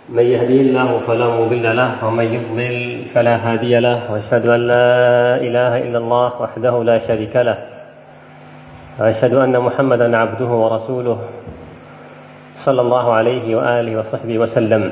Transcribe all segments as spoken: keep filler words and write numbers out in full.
من يهديه الله فلا مضل له ومن يضلل فلا هادي له وأشهد أن لا إله إلا الله وحده لا شريك له وأشهد أن محمدا عبده ورسوله صلى الله عليه وآله وصحبه وسلم.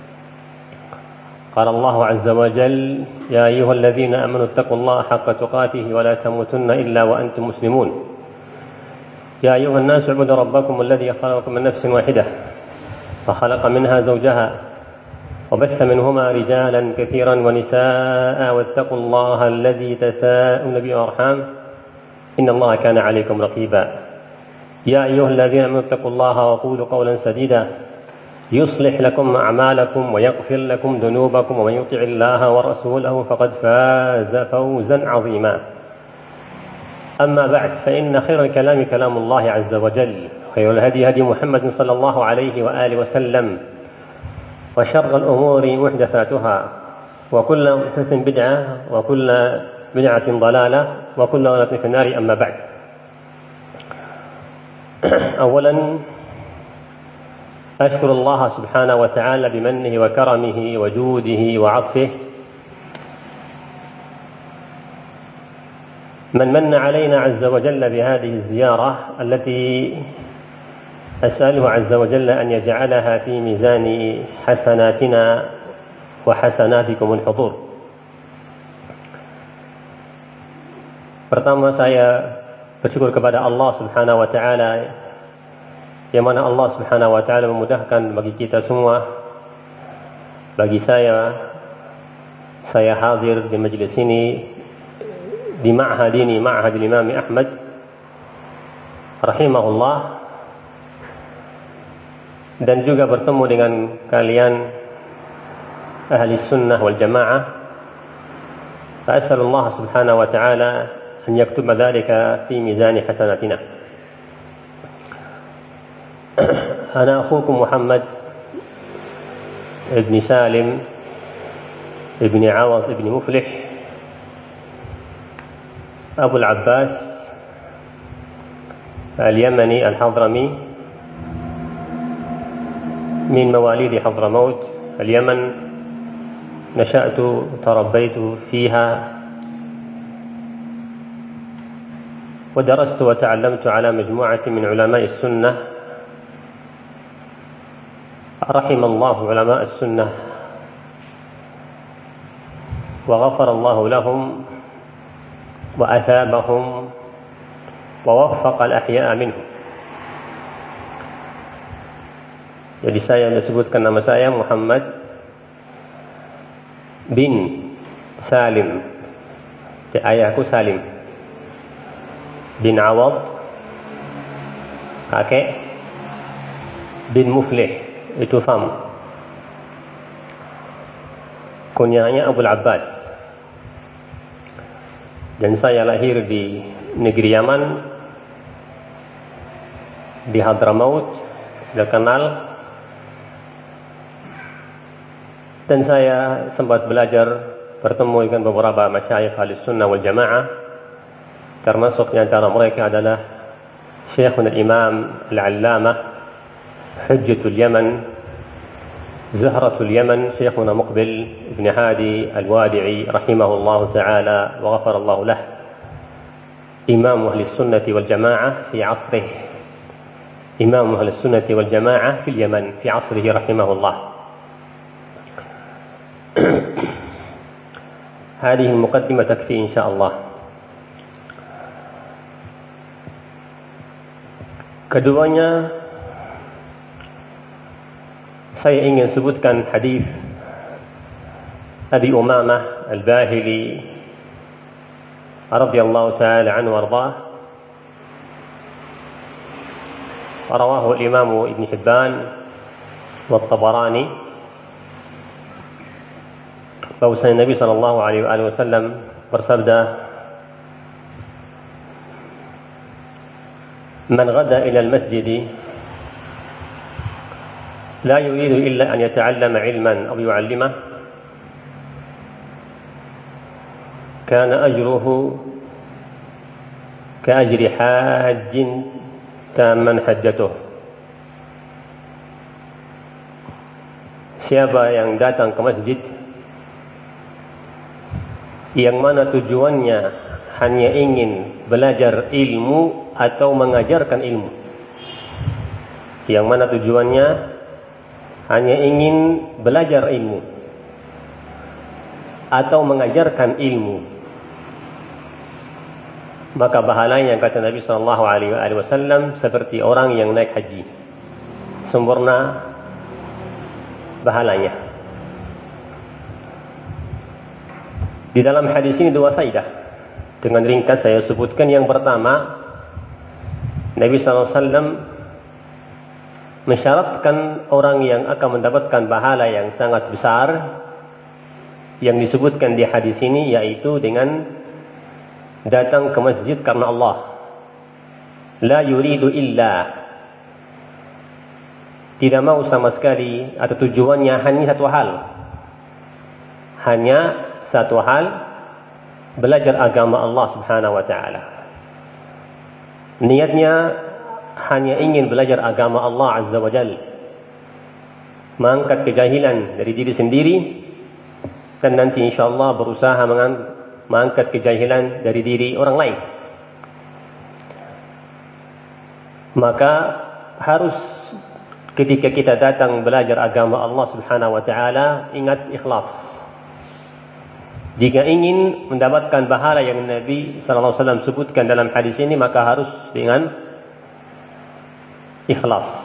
قال الله عز وجل: يا أيها الذين آمنوا اتقوا الله حق تقاته ولا تموتن إلا وأنتم مسلمون. يا أيها الناس اعبدوا ربكم الذي خلقكم من نفس واحدة وخلق منها زوجها وبث منهما رجالا كثيرا ونساء واتقوا الله الذي تساءلون به والأرحام إن الله كان عليكم رقيبا. يا أيها الذين آمنوا اتقوا الله وقولوا قولا سديدا يصلح لكم أعمالكم ويغفر لكم ذنوبكم ومن يطع الله ورسوله فقد فاز فوزا عظيما. أما بعد، فإن خير الكلام كلام الله عز وجل، خير الهدي هدي محمد صلى الله عليه وآله وسلم، وشر الأمور محدثاتها، وكل محدثة بدعة، وكل بدعة ضلالة، وكل ضلالة في النار. أما بعد، أولا أشكر الله سبحانه وتعالى بمنه وكرمه وجوده وعطفه من من علينا عز وجل بهذه الزيارة التي أسأله عز وجل أن يجعلها في ميزان حسناتنا وحسناتكم الحضور. Pertama, saya bersyukur kepada Allah Subhanahu wa taala, yang mana Allah Subhanahu wa taala memudahkan bagi kita semua, bagi saya saya hadir di majelis ini di ma'had ini, ma'had Imam Ahmad rahimahullah, dan juga bertemu dengan kalian ahli sunnah wal jamaah. Fa'as'alullah subhanahu wa ta'ala an yaktuba dhalika fi mizani hasanatina. Ana akhukum Muhammad ibn Salim ibn Awad ibn Muflih Abu al-Abbas al-Yamani al-Hadrami من مواليد حضرموت اليمن. نشأت تربيت فيها ودرست وتعلمت على مجموعة من علماء السنة، رحم الله علماء السنة وغفر الله لهم وأثابهم ووفق الأحياء منهم. Jadi saya disebutkan nama saya Muhammad bin Salim, ayahku Salim bin Awad, kakek bin Muflih, itu fam, kunyahnya Abu al-Abbas. Dan saya lahir di negeri Yaman, di Hadramaut, terkenal. Dan saya sempat belajar bertemu dengan beberapa masyayikh ahli sunnah wal jamaah, termasuk di antara mereka adalah Syekhuna al-Imam al-Allamah Hujjatul Yaman, Zahratul Yaman, Syekhuna Muqbil ibn Hadi al-Wadi'i rahimahullah ta'ala wa ghafarallahu lah, Imam ahli sunnah wal jamaah fi asrih, Imam ahli sunnah wal jamaah fi Yaman fi asrih rahimahullah. هذه المقدمة تكفي إن شاء الله. Keduanya, saya ingin sebutkan hadis Abi Umamah al-Bahili radhiyallahu ta'ala anhu warḍah. رواه الإمام ابن حبان والطبراني. bahwasanya Nabi sallallahu alaihi wasallam bersabda, "Man ghada ila al-masjid la yuridu illa an yata'allama 'ilman aw yu'allimah kana ajruhu ka ajri hajjin tamman hajjatuh." siapa yang datang ke masjid yang mana tujuannya hanya ingin belajar ilmu atau mengajarkan ilmu, yang mana tujuannya hanya ingin belajar ilmu atau mengajarkan ilmu, maka pahalanya kata Nabi sallallahu alaihi wasallam seperti orang yang naik haji, sempurna pahalanya. Di dalam hadis ini dua faedah. Dengan ringkas saya sebutkan. Yang pertama, Nabi sallallahu alaihi wasallam mensyaratkan orang yang akan mendapatkan pahala yang sangat besar yang disebutkan di hadis ini, yaitu dengan datang ke masjid karena Allah. La yuridu illa, tidak mau sama sekali, atau tujuannya hanya satu hal, hanya satu hal, belajar agama Allah subhanahu wa ta'ala. Niatnya hanya ingin belajar agama Allah azza wa jal, mengangkat kejahilan dari diri sendiri, dan nanti insyaallah berusaha mengangkat kejahilan dari diri orang lain. Maka harus ketika kita datang belajar agama Allah subhanahu wa ta'ala, ingat ikhlas. Jika ingin mendapatkan pahala yang Nabi sallallahu alaihi wasallam sebutkan dalam hadis ini, maka harus dengan ikhlas.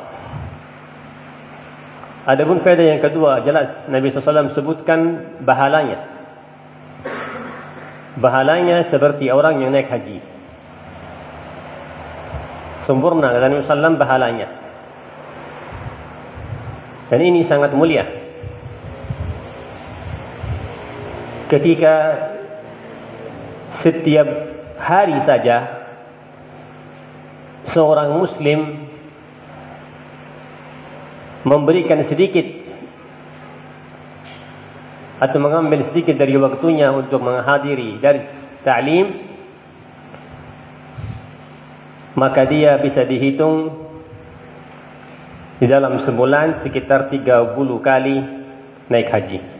Adapun faedah yang kedua, jelas Nabi sallallahu alaihi wasallam sebutkan pahalanya. Pahalanya seperti orang yang naik haji. Sempurna kata Nabi sallallahu alaihi wasallam pahalanya. Dan ini sangat mulia. Ketika setiap hari saja seorang muslim memberikan sedikit atau mengambil sedikit dari waktunya untuk menghadiri dars ta'lim, maka dia bisa dihitung di dalam sebulan sekitar tiga puluh kali naik haji.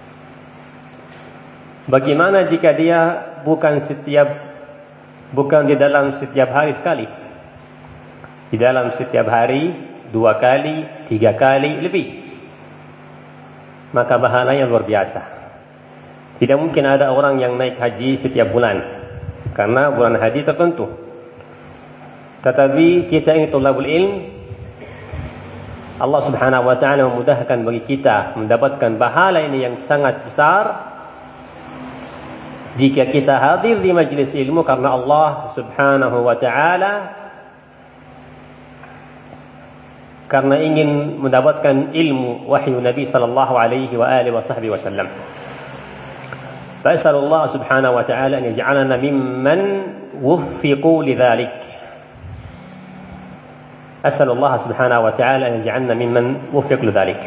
Bagaimana jika dia bukan setiap bukan di dalam setiap hari sekali, di dalam setiap hari dua kali, tiga kali lebih, maka pahalanya luar biasa. Tidak mungkin ada orang yang naik haji setiap bulan, karena bulan haji tertentu. Tetapi kita ini thalabul ilm, Allah subhanahu wa ta'ala memudahkan bagi kita mendapatkan pahala ini yang sangat besar jika kita hadir di majlis ilmu karena Allah subhanahu wa ta'ala, karena ingin mendapatkan ilmu wahyu Nabi sallallahu alaihi wa alihi wa sahbihi wasallam. Fa'asalullah subhanahu wa ta'ala an yaj'alana mimman wuffiqu lidzalik. Asalullah subhanahu wa ta'ala an yaj'alna mimman wuffiqu lidzalik.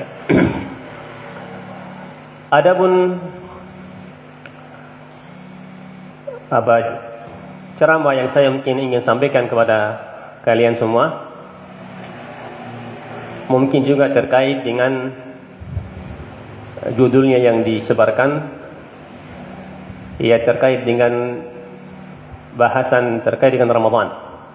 Adapun apa ceramah yang saya mungkin ingin sampaikan kepada kalian semua, mungkin juga terkait dengan judulnya yang disebarkan, ia terkait dengan bahasan terkait dengan Ramadan.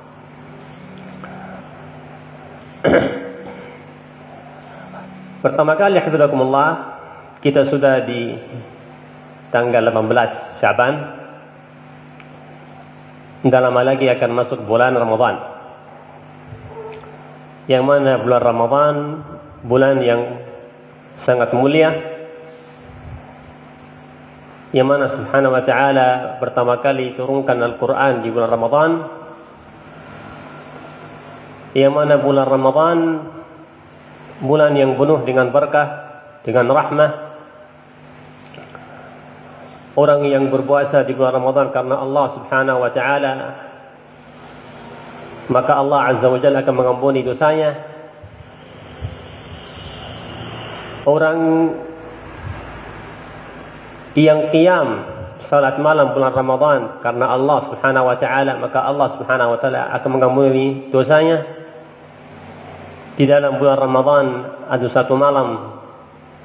Pertama kali, hafizakumullah, kita sudah di tanggal delapan belas Syaban. Tidak lama lagi akan masuk bulan Ramadan, yang mana bulan Ramadan bulan yang sangat mulia, yang mana subhanahu wa ta'ala pertama kali turunkan Al-Quran di bulan Ramadan, yang mana bulan Ramadan bulan yang penuh dengan berkah, dengan rahmah. Orang yang berpuasa di bulan Ramadan karena Allah subhanahu wa ta'ala, maka Allah azza wa jalla akan mengampuni dosanya. Orang yang qiyam salat malam bulan Ramadan karena Allah subhanahu wa ta'ala, maka Allah subhanahu wa ta'ala akan mengampuni dosanya. Di dalam bulan Ramadan ada satu malam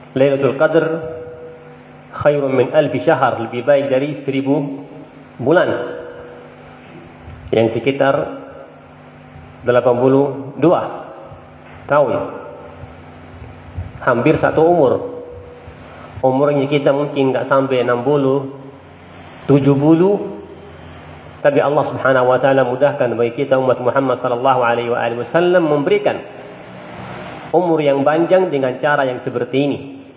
Lailatul Qadar khairun min alfi syahr, lebih baik dari seribu bulan, yang sekitar delapan puluh dua tahun, hampir satu umur. Umurnya kita mungkin nggak sampai enam puluh, tujuh puluh, tapi Allah Subhanahu wa taala mudahkan bagi kita umat Muhammad sallallahu alaihi wasallam memberikan umur yang panjang dengan cara yang seperti ini.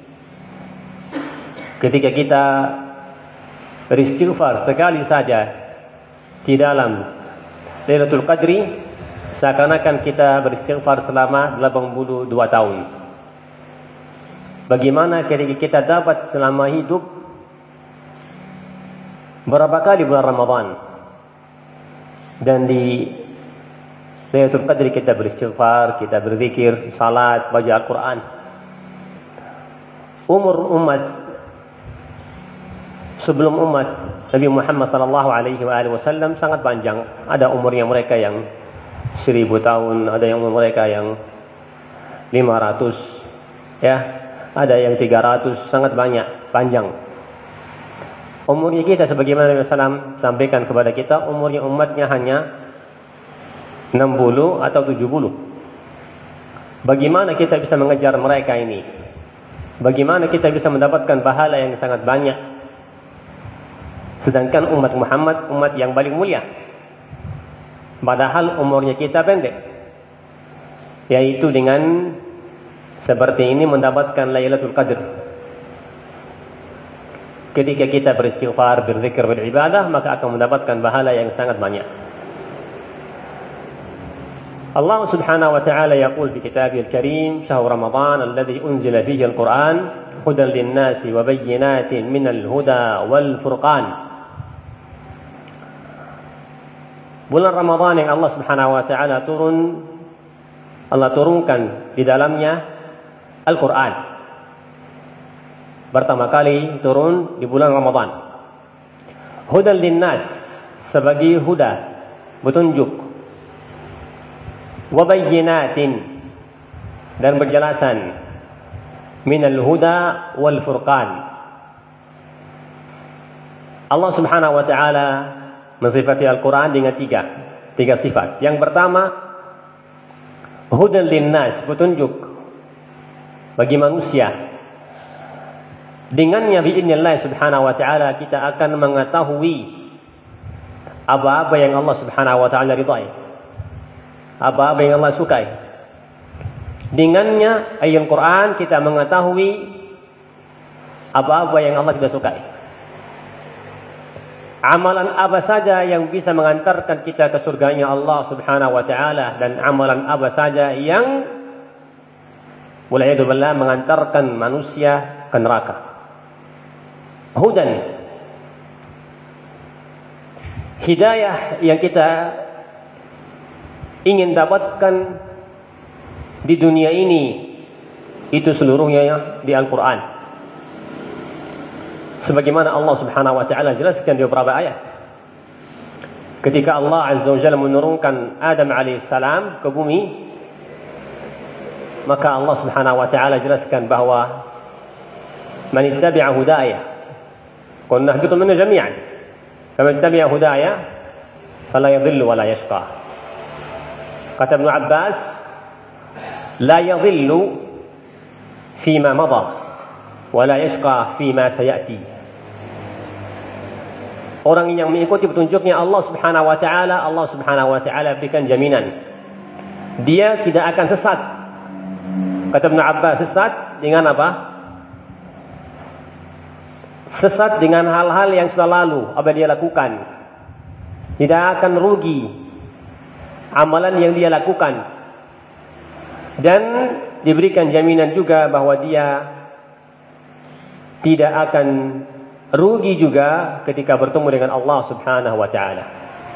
Ketika kita beristighfar sekali saja di dalam Lailatul Qadri, seakan-akan kita beristighfar selama delapan puluh dua tahun. Bagaimana ketika kita dapat selama hidup berapa kali bulan Ramadan, dan di Lailatul Qadri kita beristighfar, kita berzikir, salat, baca Al-Quran. Umur umat sebelum umat Nabi Muhammad sallallahu alaihi wasallam sangat panjang. Ada umurnya mereka yang seribu tahun, ada yang umur mereka yang lima ratus, ya, ada yang tiga ratus, sangat banyak, panjang. Umurnya kita sebagaimana Nabi sallallahu alaihi wasallam sampaikan kepada kita, umurnya umatnya hanya enam puluh atau tujuh puluh. Bagaimana kita bisa mengejar mereka ini? Bagaimana kita bisa mendapatkan pahala yang sangat banyak? Sedangkan umat Muhammad umat yang paling mulia, padahal umurnya kita pendek. Yaitu dengan seperti ini mendapatkan Lailatul Qadar. Ketika kita beristighfar, berzikir, beribadah, maka akan mendapatkan pahala yang sangat banyak. Allah Subhanahu wa ta'ala yaqul fi kitabihil karim, "Syahr Ramadan alladhi unzila fihi al-Qur'an hudan lin-nasi wa bayyinatin minal huda wal furqan." Bulan Ramadan yang Allah Subhanahu wa ta'ala turun, Allah turunkan di dalamnya Al-Quran. Pertama kali turun di bulan Ramadan. Hudan linnas, sebagai huda, petunjuk. Wabayyinatin, dan berjelasan. Minal huda wal furqan. Allah Subhanahu wa ta'ala mensifati Al-Quran dengan tiga, tiga sifat. Yang pertama, hudan linnas, petunjuk bagi manusia. Dengannya biidznillah Subhanahu wa ta'ala kita akan mengetahui apa-apa yang Allah Subhanahu wa ta'ala ridai, apa-apa yang Allah sukai. Dengannya ayat Quran kita mengetahui apa-apa yang Allah tidak sukai. Amalan apa saja yang bisa mengantarkan kita ke surganya Allah Subhanahu wa ta'ala, dan amalan apa saja yang wal'iyadzubillah mengantarkan manusia ke neraka. Hudan, hidayah yang kita ingin dapatkan di dunia ini, itu seluruhnya di Al-Quran. Sebagaimana Allah Subhanahu wa ta'ala jelaskan di beberapa ayat. Ketika Allah Azza wa Jalla menurunkan Adam alaihissalam ke bumi, maka Allah Subhanahu wa ta'ala jelaskan bahwa man ittabi'a hudaya, qulna ihbitu minhu jami'an, faman ittabi'a hudaya fala yadhillu wa la yashqa. Kata Ibnu Abbas, la yadhillu fima madha wa la yashqa fima sayati. Orang yang mengikuti petunjuknya Allah Subhanahu wa ta'ala, Allah Subhanahu wa ta'ala berikan jaminan dia tidak akan sesat. Kata Ibnu Abbas, sesat dengan apa? Sesat dengan hal-hal yang sudah lalu, apa dia lakukan. Tidak akan rugi amalan yang dia lakukan. Dan diberikan jaminan juga bahwa dia tidak akan rugi juga ketika bertemu dengan Allah Subhanahu wa ta'ala.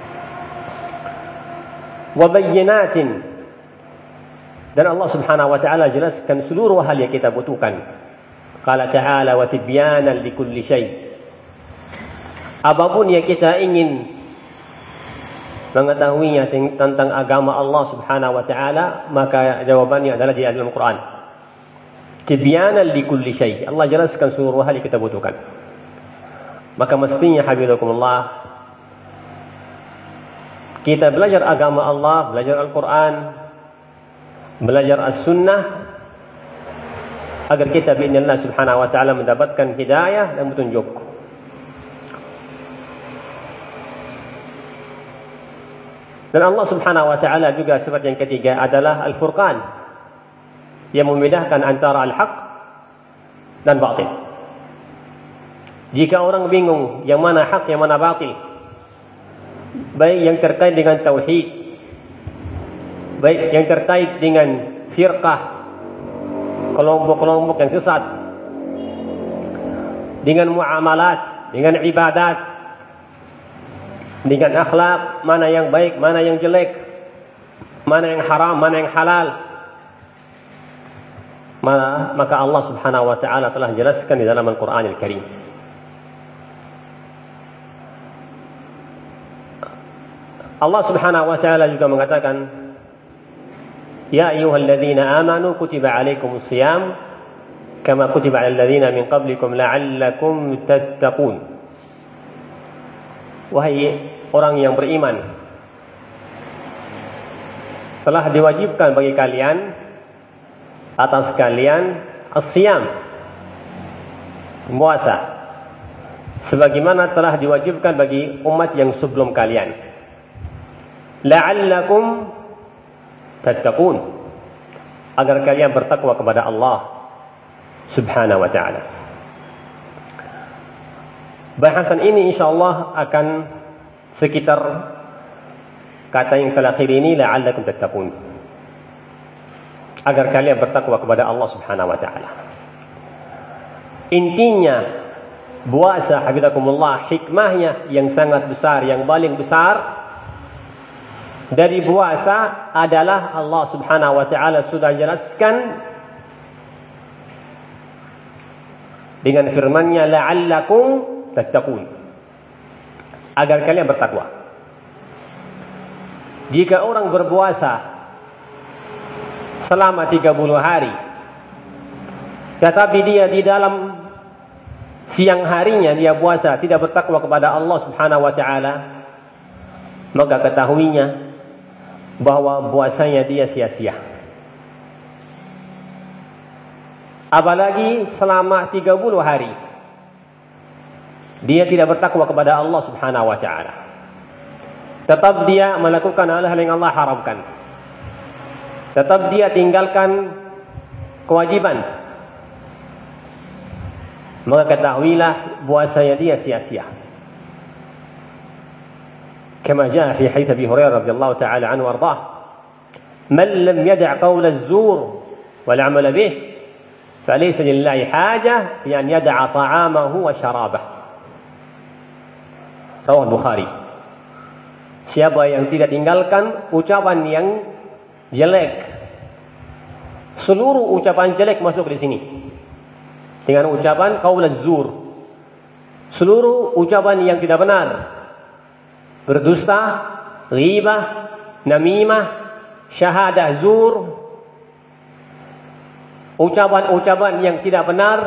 Wa bayyinatin, dan Allah Subhanahu wa ta'ala jelaskan seluruh hal yang kita butuhkan. Qala ta'ala wa tibyanan likulli syai'. Apapun yang kita ingin mengetahuinya tentang agama Allah Subhanahu wa ta'ala, maka jawabannya adalah di dalam Quran. tibyanan likulli syai. Allah jelaskan seluruh hal yang kita butuhkan. Maka mestinya habibakumullah, kita belajar agama Allah, belajar Al-Quran, belajar As-Sunnah, agar kita bi'idznillah subhanahu wa ta'ala mendapatkan hidayah dan petunjuk. Dan Allah subhanahu wa ta'ala juga sifat yang ketiga adalah Al-Furqan, yang membedakan antara Al-Haq dan Batil. Jika orang bingung yang mana hak, yang mana batil, baik yang terkait dengan tauhid, baik yang terkait dengan firqah, kelompok-kelompok yang sesat, dengan muamalat, dengan ibadat, dengan akhlak, mana yang baik, mana yang jelek, mana yang haram, mana yang halal, maka Allah subhanahu wa ta'ala telah jelaskan di dalam Al-Quranil Karim. Allah subhanahu wa ta'ala juga mengatakan, Ya ayyuhalladzina amanu kutiba alaikumus siyam kama kutiba alal ladzina min qablikum la'allakum tattaqun. Wahai orang yang beriman, telah diwajibkan bagi kalian, atas kalian, as-siyam, puasa, sebagaimana telah diwajibkan bagi umat yang sebelum kalian. La'allakum tattaqun, agar kalian bertakwa kepada Allah subhanahu wa ta'ala. Bahasan ini insyaallah akan sekitar kata yang terakhir ini, la'allakum tattaqun, agar kalian bertakwa kepada Allah subhanahu wa ta'ala. Intinya puasa, hafizakumullah, hikmahnya yang sangat besar, yang paling besar dari puasa adalah Allah subhanahu wa ta'ala sudah jelaskan dengan firman-Nya, la'allakum tattaqun, agar kalian bertakwa. Jika orang berpuasa selama tiga puluh hari, tetapi dia di dalam siang harinya dia puasa, tidak bertakwa kepada Allah subhanahu wa ta'ala, maka ketahuinya bahwa puasanya dia sia-sia. Apalagi selama tiga puluh hari dia tidak bertakwa kepada Allah subhanahu wa ta'ala, tetap dia melakukan hal-hal yang Allah haramkan, tetap dia tinggalkan kewajiban, maka ketahuilah puasanya dia sia-sia. كما جاء في حديث أبي هريرة رضي الله تعالى عنه وارضاه من لم يدع قول الزور والعمل به فليس لله حاجة في أن يدع طعامه وشرابه. رواه البخاري. Siapa yang tidak tinggalkan ucapan yang jelek, seluruh ucapan jelek masuk di sini dengan ucapan qaul az-zur, seluruh ucapan yang tidak benar, berdusta, ghibah, namimah, syahadah zur, ucapan-ucapan yang tidak benar,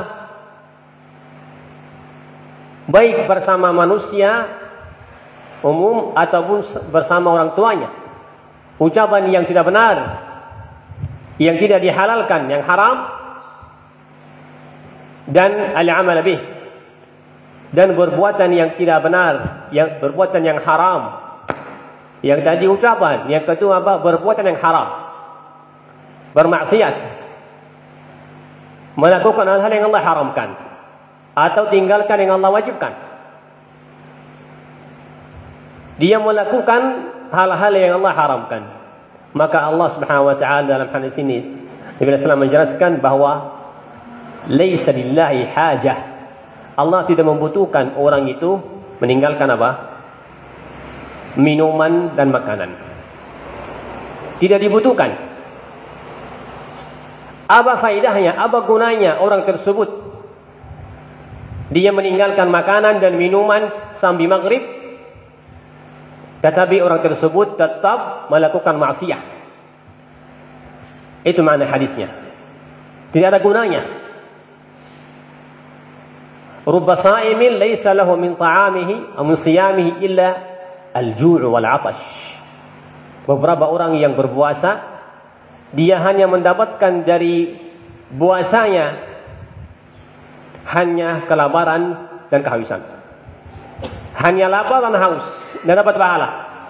baik bersama manusia umum ataupun bersama orang tuanya, ucapan yang tidak benar, yang tidak dihalalkan, yang haram, dan al-amal bih, dan perbuatan yang tidak benar, yang perbuatan yang haram. Yang tadi ucapan, yang kedua apa? Perbuatan yang haram, bermaksiat, melakukan hal-hal yang Allah haramkan, atau tinggalkan yang Allah wajibkan. Dia melakukan hal-hal yang Allah haramkan, maka Allah subhanahu wa ta'ala dalam hadis ini Nabi sallallahu alaihi wasallam menjelaskan bahwa laisa lillahi hajah, Allah tidak membutuhkan orang itu meninggalkan apa? Minuman dan makanan. Tidak dibutuhkan. Apa faedahnya? Apa gunanya orang tersebut dia meninggalkan makanan dan minuman sampai maghrib, tetapi orang tersebut tetap melakukan maksiat? Itu makna hadisnya. Tidak ada gunanya. Rubba sa'imin laysa lahu min ta'amihi aw min siyamihi illa al-ju' wal 'atash. Beberapa orang yang berpuasa, dia hanya mendapatkan dari puasanya hanya kelaparan dan kehausan. Hanya lapar dan haus, tidak dapat pahala.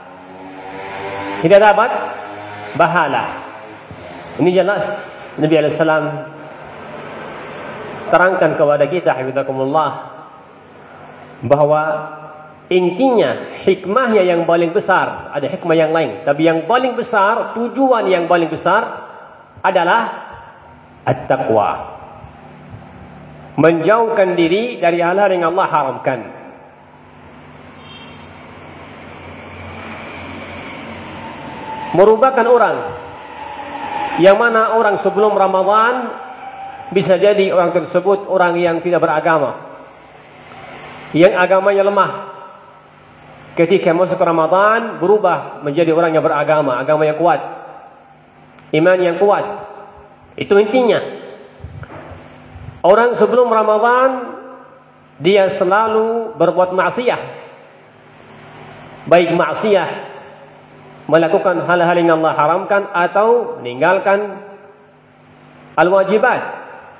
Tidak dapat pahala. Ini jelas Nabi alaihi salam terangkan kepada kita, hafizakumullah, bahwa intinya hikmahnya yang paling besar, ada hikmah yang lain, tapi yang paling besar, tujuan yang paling besar adalah at-taqwa. Menjauhkan diri dari hal-hal yang Allah haramkan. Merupakan orang yang mana orang sebelum Ramadan bisa jadi orang tersebut orang yang tidak beragama, yang agamanya lemah. Ketika masuk Ramadan berubah menjadi orang yang beragama, agama yang kuat, iman yang kuat. Itu intinya. Orang sebelum Ramadan dia selalu berbuat maksiat, baik maksiat melakukan hal-hal yang Allah haramkan atau meninggalkan al-wajibat.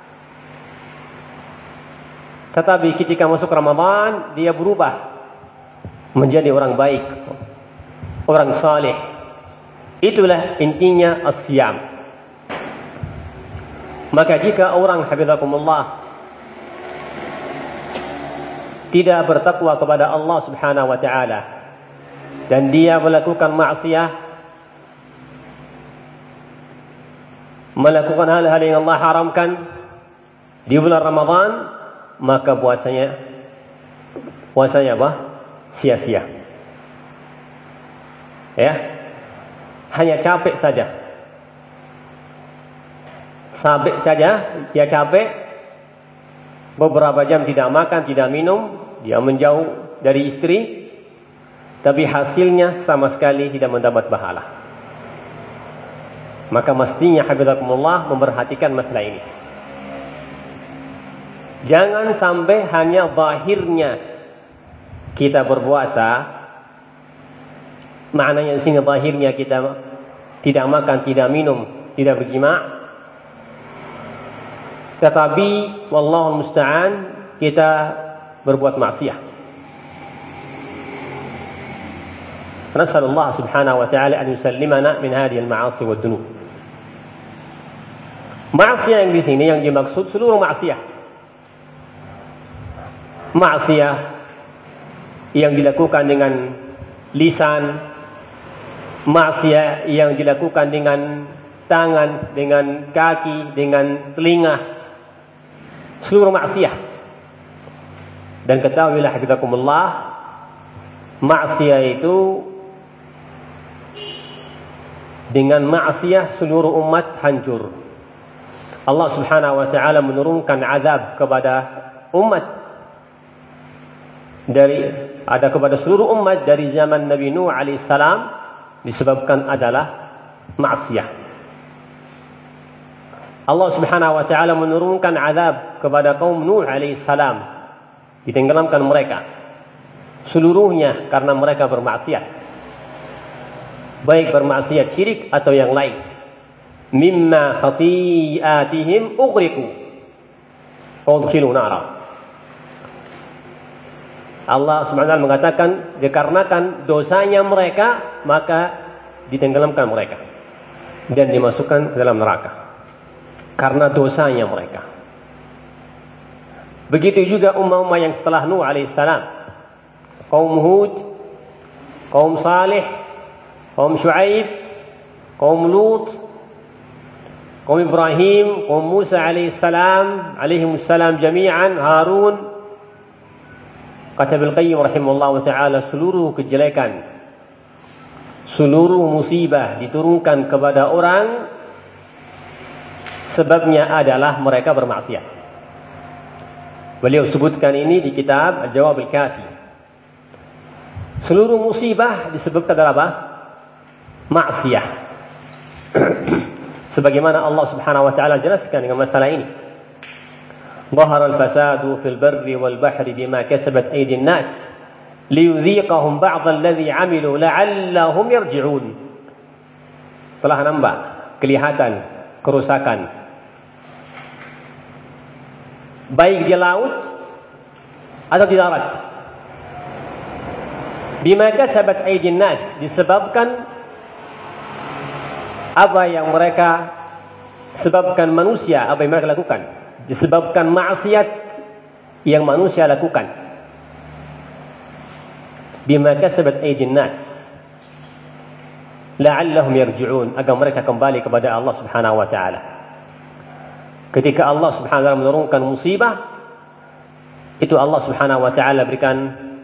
Tetapi ketika masuk Ramadan dia berubah menjadi orang baik, orang saleh. Itulah intinya as-siyam. Maka jika orang, hafizakumullah, tidak bertakwa kepada Allah Subhanahu wa taala dan dia melakukan maksiat, melakukan hal-hal yang Allah haramkan di bulan Ramadan, maka puasanya puasanya apa? Sia-sia. Ya. Hanya capek saja. Sabik saja, dia capek. Beberapa jam tidak makan, tidak minum, dia menjauh dari istri, tapi hasilnya sama sekali tidak mendapat pahala. Maka mestinya, hafizakumullah, memperhatikan masalah ini. Jangan sampai hanya zahirnya kita berpuasa, maknanya di sini zahirnya kita tidak makan, tidak minum, tidak berjima', tetapi wallahu musta'an kita berbuat maksiat. Nasallallahu subhanahu wa ta'ala an yusallimana min hadhihi al-ma'asi wa dunub. Maksiat yang di sini yang dimaksud seluruh maksiat. Maksiat yang dilakukan dengan lisan, maksiat yang dilakukan dengan tangan, dengan kaki, dengan telinga, seluruh maksiat. Dan ketahuilah, hafizakumullah, maksiat itu dengan maksiat seluruh umat hancur. Allah Subhanahu wa taala menurunkan azab kepada umat dari ada kepada seluruh umat dari zaman Nabi Nuh alaihissalam disebabkan adalah maksiat. Allah Subhanahu wa taala menurunkan azab kepada kaum Nuh alaihissalam, ditenggelamkan mereka seluruhnya karena mereka bermaksiat, baik bermaksiat syirik atau yang lain. Mimma khati'atihim ughriqu udkhilu nara. Allah Subhanahu wa taala mengatakan dikarenakan dosanya mereka maka ditenggelamkan mereka dan dimasukkan ke dalam neraka karena dosanya mereka. Begitu juga umat-umat yang setelah Nuh alaihissalam, kaum Hud, kaum Saleh, kaum Syuaib, kaum Lut, kaum Ibrahim, kaum Musa alaihissalam, alaihimussalam jami'an, Harun. Kata Ibnu Qayyim rahimahullah ta'ala, seluruh kejelekan, seluruh musibah diturunkan kepada orang sebabnya adalah mereka bermaksiat. Beliau sebutkan ini di kitab Al-Jawab Al-Kafi. Seluruh musibah disebabkan adalah apa? Maksiat. Sebagaimana Allah Subhanahu wa taala jelaskan dengan masalah ini. Dhahara al-fasadu fil barri wal bahri bima kasabat aydin nas liyudhiqahum ba'd alladhi 'amilu la'allahum yarji'un. Telah nampak kelihatan kerusakan baik di laut atau di darat. Bima kasabat aydin nas, disebabkan apa yang mereka sebabkan manusia, apa yang mereka lakukan, disebabkan maksiat yang manusia lakukan. Bima kasabat aydin nas la'allahum yarji'un, agar mereka kembali kepada Allah Subhanahu wa taala. Ketika Allah Subhanahu wa taala menurunkan musibah, itu Allah Subhanahu wa taala berikan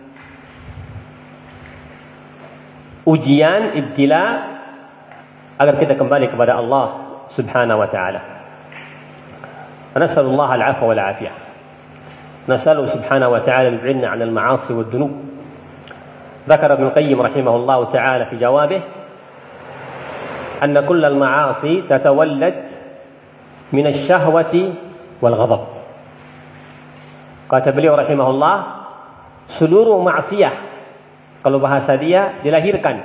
ujian, ibtila, agar kita kembali kepada Allah Subhanahu wa taala. Nasallallahu al-'afwa wal 'afiyah. Nasallu Subhanahu wa ta'ala al-'ilma 'an al-ma'asi wad-dhunub. ذكر ابن القيم رحمه الله تعالى في جوابه أن كل المعاصي تتولد من الشهوة والغضب. Kata beliau rahimahullah, seluruh maksiat, kalau bahasa dia, dilahirkan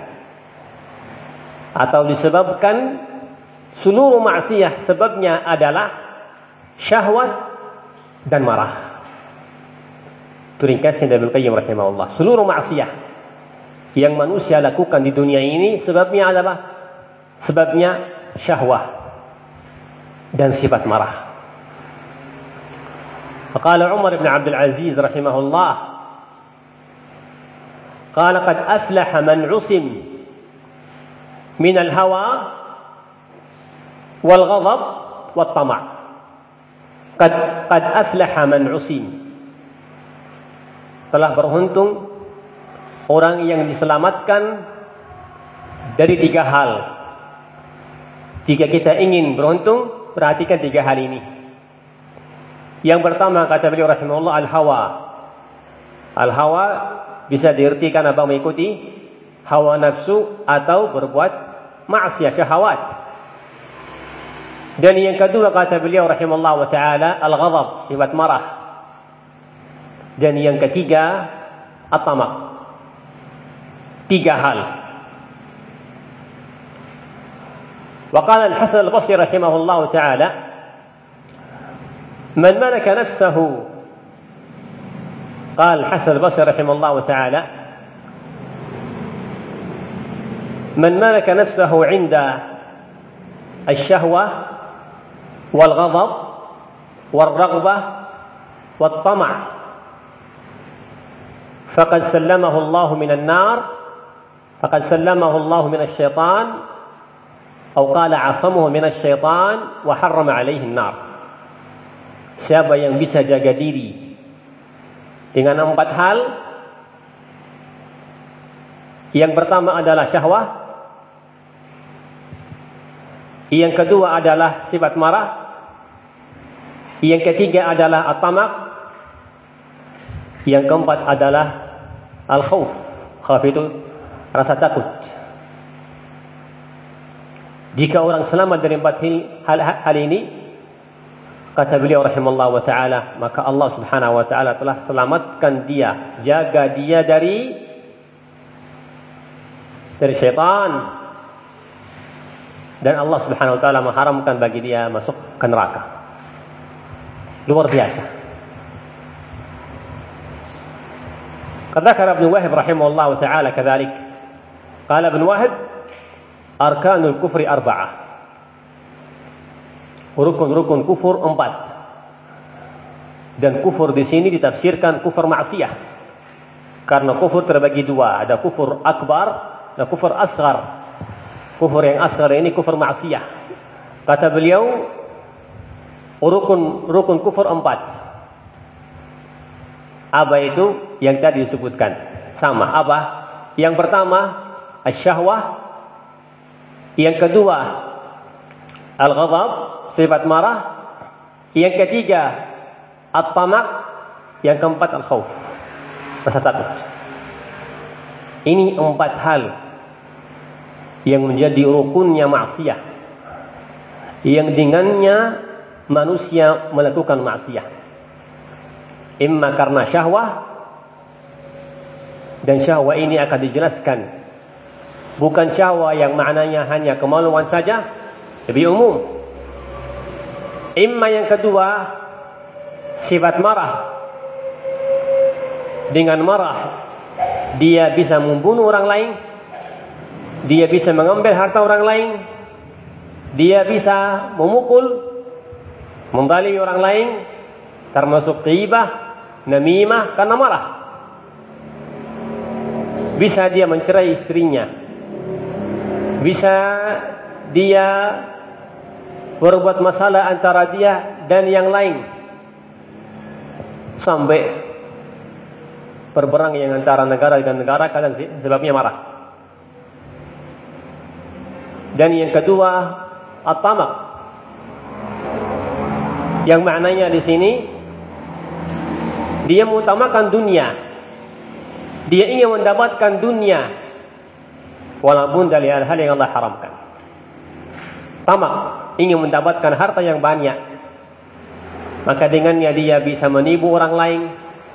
atau disebabkan, seluruh maksiat sebabnya adalah syahwat dan marah. Itu ringkasnya dari Ibnu Qayyim rahimahullah. Seluruh maksiat yang manusia lakukan di dunia ini sebabnya adalah sebabnya syahwat dan sifat marah. Faqala Umar bin Abdul Aziz rahimahullah, qala qad aflaha man 'usim min al-hawa wal ghadab wat tama'. Qad qad aflaha man 'usim. Telah beruntung orang yang diselamatkan dari tiga hal. Jika kita ingin beruntung, perhatikan tiga hal ini. Yang pertama, kata beliau rahimahullah, al-hawa. Al-hawa bisa diartikan apa, mengikuti hawa nafsu atau berbuat maksiat, syahwat. Dan yang kedua, kata beliau rahimahullah wa ta'ala, al-ghadab, sifat marah. Dan yang ketiga, at-tama'. Tiga hal. وقال الحسن البصري رحمه الله تعالى من ملك نفسه قال الحسن البصري رحمه الله تعالى من ملك نفسه عند الشهوة والغضب والرغبة والطمع فقد سلمه الله من النار فقد سلمه الله من الشيطان أو قال عصمه من الشيطان وحرم عليه النار. Siapa yang bisa jaga diri dengan empat hal. Yang pertama adalah syahwah. Yang kedua adalah sifat marah. Yang ketiga adalah at-tama'. Yang keempat adalah al-khauf. Khauf itu rasa takut. Jika orang selamat dari empat hal, hal ini, kata beliau rahimahullah wa ta'ala, maka Allah subhanahu wa ta'ala telah selamatkan dia, jaga dia dari dari syaitan, dan Allah subhanahu wa ta'ala mengharamkan bagi dia masuk ke neraka. Luar biasa. Qad dzakara Ibnu Wahb rahimahullah wa ta'ala kadzalik. Qala Ibnu Wahb, arkanul kufri arba'ah. Rukun-rukun kufur empat. Dan kufur di sini ditafsirkan kufur maksiyah. Karena kufur terbagi dua, ada kufur akbar dan kufur asghar. Kufur yang asghar ini kufur maksiyah. Kata beliau, rukun rukun kufur empat. Apa itu? Yang tadi disebutkan. Sama, apa? Yang pertama, asyahwah. Yang kedua, al-ghadab, sifat marah. Yang ketiga, at-tama'. Yang keempat, al-khauf, rasa takut. Ini empat hal yang menjadi rukunnya maksiyah. yang dengannya manusia melakukan maksiat. Imma karena syahwah, dan syahwah ini akan dijelaskan bukan syahwah yang maknanya hanya kemaluan saja, lebih umum. Imma yang kedua, sifat marah. Dengan marah dia bisa membunuh orang lain, dia bisa mengambil harta orang lain, dia bisa memukul, menzalimi orang lain, termasuk ghibah, namimah, karena marah. Bisa dia mencerai istrinya, bisa dia berbuat masalah antara dia dan yang lain, sampai berperang yang antara negara dan negara kadang sebabnya marah. Dan yang kedua, at-tamak, yang maknanya di sini dia mengutamakan dunia, dia ingin mendapatkan dunia walaupun dari hal-hal yang Allah haramkan. Tamak, ingin mendapatkan harta yang banyak, maka dengannya dia bisa menipu orang lain,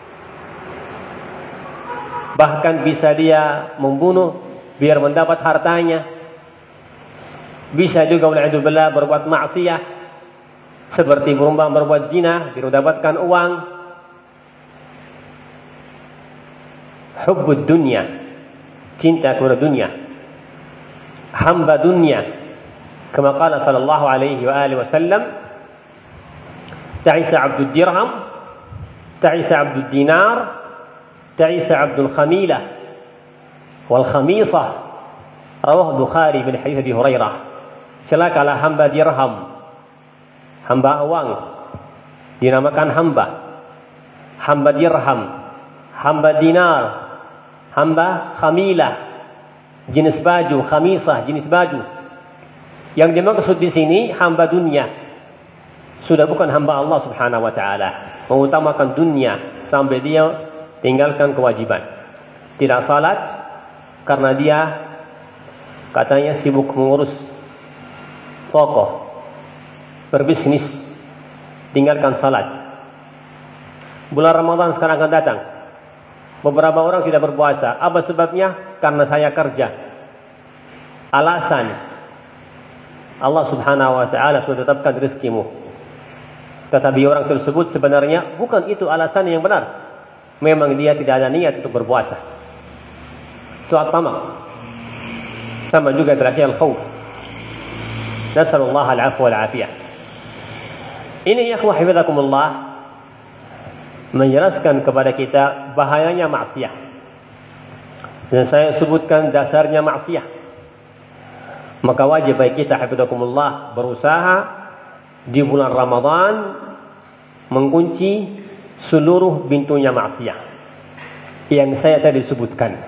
bahkan bisa dia membunuh biar mendapat hartanya. Bisa juga wal'iyadzubillah berbuat maksiat, seperti berumpama berbuat zina biar mendapatkan uang. Hubbud dunya, cinta kepada dunia, hamba dunia, kama qala sallallahu alaihi wa alihi wasallam, ta'isa 'abdud dirham, ta'isa 'abdud dinar, ta'isa 'abdul khamilah wal khamisah. Rawah Bukhari bin hadits Abi Hurairah. Celakalah hamba dirham, hamba uang, dinamakan hamba. Hamba dirham, hamba dinar, hamba khamilah, jenis baju, khamisah, jenis baju. Yang dimaksud di sini hamba dunia. Sudah bukan hamba Allah Subhanahu wa taala, mengutamakan dunia sampai dia tinggalkan kewajiban. Tidak salat karena dia katanya sibuk mengurus toko, berbisnis, tinggalkan salat. Bulan Ramadan sekarang akan datang, beberapa orang tidak berpuasa. Apa sebabnya? Karena saya kerja. Alasan, Allah Subhanahu wa taala sudah tetapkan rezekimu. Tetapi orang tersebut sebenarnya bukan itu alasan yang benar. Memang dia tidak ada niat untuk berpuasa. Itu at-tamak. Sama juga terakhir al-khawf. Nasallallahu al-afwa wal-afiyah. Ini ya ikhwah hafizakumullah menjelaskan kepada kita bahayanya maksiat. Dan saya sebutkan dasarnya maksiat. Maka wajib bagi kita hafizakumullah berusaha di bulan Ramadan mengunci seluruh pintunya maksiat yang saya tadi sebutkan.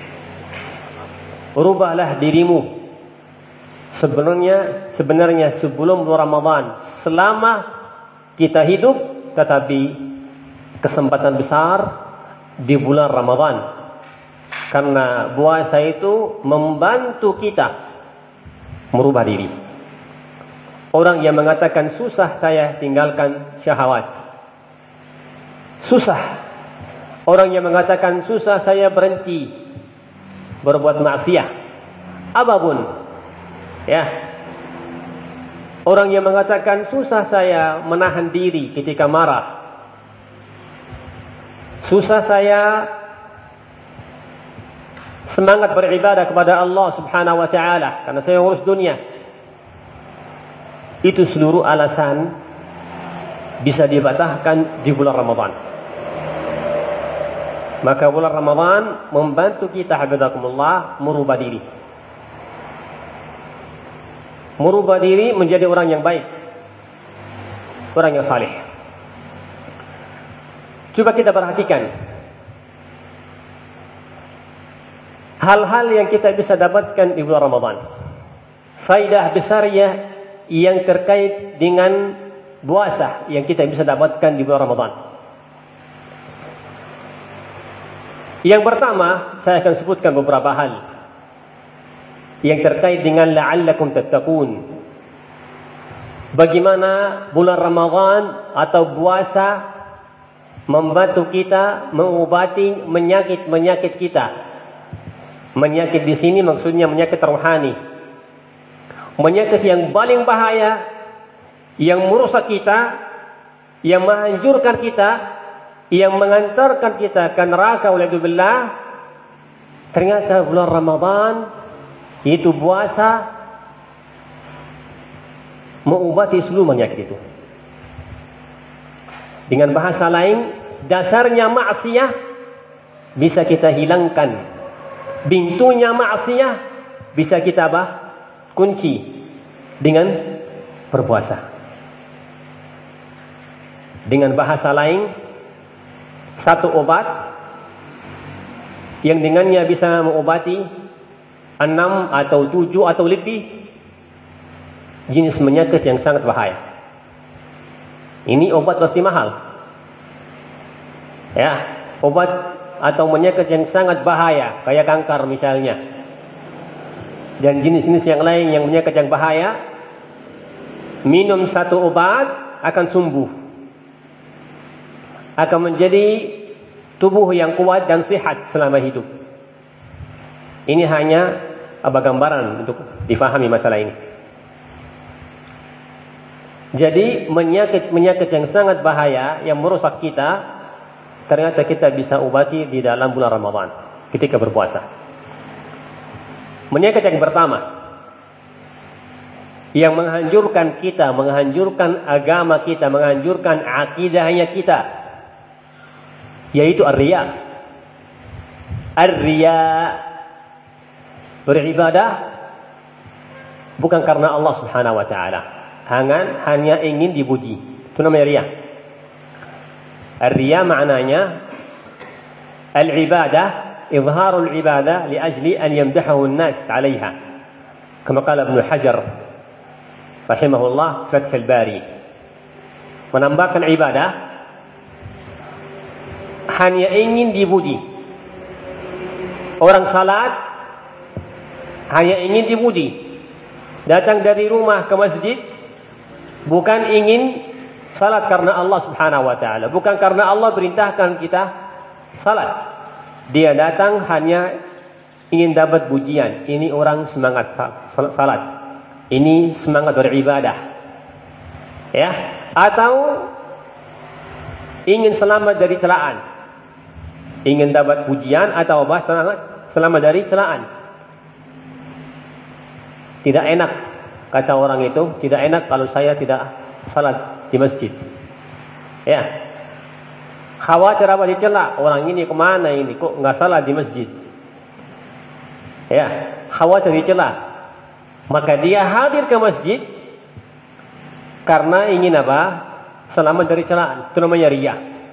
Rubahlah dirimu sebenarnya sebenarnya sebelum bulan Ramadan, selama kita hidup, tetapi kesempatan besar di bulan Ramadan, karena puasa itu membantu kita merubah diri. Orang yang mengatakan susah saya tinggalkan syahwat, susah. Orang yang mengatakan susah saya berhenti berbuat maksiat, apapun, ya. Orang yang mengatakan susah saya menahan diri ketika marah, susah saya semangat beribadah kepada Allah Subhanahu wa taala karena saya urus dunia. Itu seluruh alasan bisa dibatalkan di bulan Ramadan. Maka bulan Ramadan membantu kita hafizakumullah merubah diri. Merubah diri menjadi orang yang baik, orang yang saleh. Coba kita perhatikan hal-hal yang kita bisa dapatkan di bulan Ramadan. Faidah besarnya yang terkait dengan puasa yang kita bisa dapatkan di bulan Ramadan. Yang pertama, saya akan sebutkan beberapa hal yang terkait dengan la'allakum tattaqun. bagaimana bulan Ramadan atau puasa membantu kita mengobati penyakit-penyakit kita. Penyakit di sini maksudnya penyakit rohani. Penyakit yang paling bahaya, yang merusak kita, yang menghancurkan kita, yang mengantarkan kita ke neraka waliyadzubillah. Ternyata bulan Ramadan itu puasa mengobati seluruh penyakit itu. Dengan bahasa lain, dasarnya maksiat bisa kita hilangkan. Pintunya maksiat bisa kita apa? Kunci dengan berpuasa. Dengan bahasa lain, satu obat yang dengannya bisa mengobati enam atau tujuh atau lebih jenis penyakit yang sangat bahaya. Ini obat pasti mahal. Ya, obat atau penyakit yang sangat bahaya, kayak kanker misalnya. Dan jenis-jenis yang lain yang penyakit yang bahaya, minum satu obat akan sembuh. Akan menjadi tubuh yang kuat dan sehat selama hidup. Ini hanya apa gambaran untuk difahami masalah ini. Jadi penyakit-penyakit yang sangat bahaya yang merusak kita, ternyata kita bisa obati di dalam bulan Ramadan ketika berpuasa. Penyakit yang pertama yang menghancurkan kita, menghancurkan agama kita, menghancurkan akidahnya kita, yaitu ar-riya. Ar-riya, beribadah bukan karena Allah Subhanahu wa taala. Hanya, hanya ingin dipuji. Itu namanya riya. Ar-riya maknanya al-ibadah, izharul ibadah li ajli an yamdahahu an-nas 'alayha. Kama qala Ibnu Hajar rahimahullah Fath al-Bari. Menambahkan ibadah hanya ingin dipuji. Orang salat hanya ingin dipuji. Datang dari rumah ke masjid bukan ingin salat karena Allah Subhanahu wa taala, bukan karena Allah perintahkan kita salat. Dia datang hanya ingin dapat pujian. Ini orang semangat salat. Ini semangat beribadah. Ya, atau ingin selamat dari celaan. Ingin dapat pujian atau apa? Selamat, selamat dari celaan. Tidak enak, kata orang itu, tidak enak kalau saya tidak salat di masjid. Ya, khawatir apa dicela, orang ini kemana ini, kok nggak salat di masjid? Ya, khawatir dicela, maka dia hadir ke masjid karena ingin apa? Selamat dari celaan. Itu namanya riya.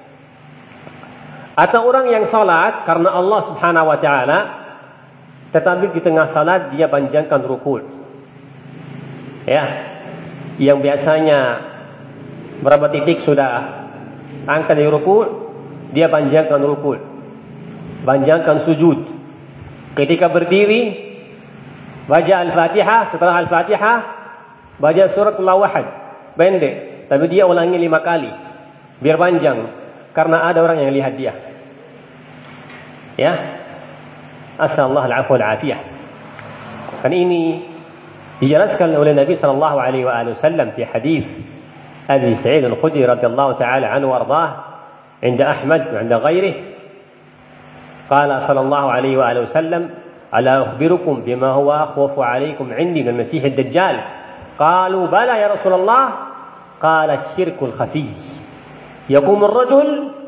Atau orang yang salat karena Allah Subhanahu wa taala, tetapi di tengah salat dia panjangkan rukuk. Ya, yang biasanya berapa titik sudah angkat dari rukuk, dia panjangkan rukuk, panjangkan sujud. Ketika berdiri, baca Al-Fatihah, setelah Al-Fatihah baca surat Al-Wahid, pendek, tapi dia ulangi lima kali, biar panjang, karena ada orang yang lihat dia. Ya, asallallahu al-afwa wal-afiyah. Kan ini dijelaskan oleh Nabi sallallahu alaihi wasallam di hadis Abi Sa'id al-Khudri radhiyallahu ta'ala anhu warḍah عند أحمد وعند غيره قال صلى الله عليه وآله وسلم ألا أخبركم بما هو أخوف عليكم عندي من المسيح الدجال قالوا بلى يا رسول الله قال الشرك الخفي يقوم الرجل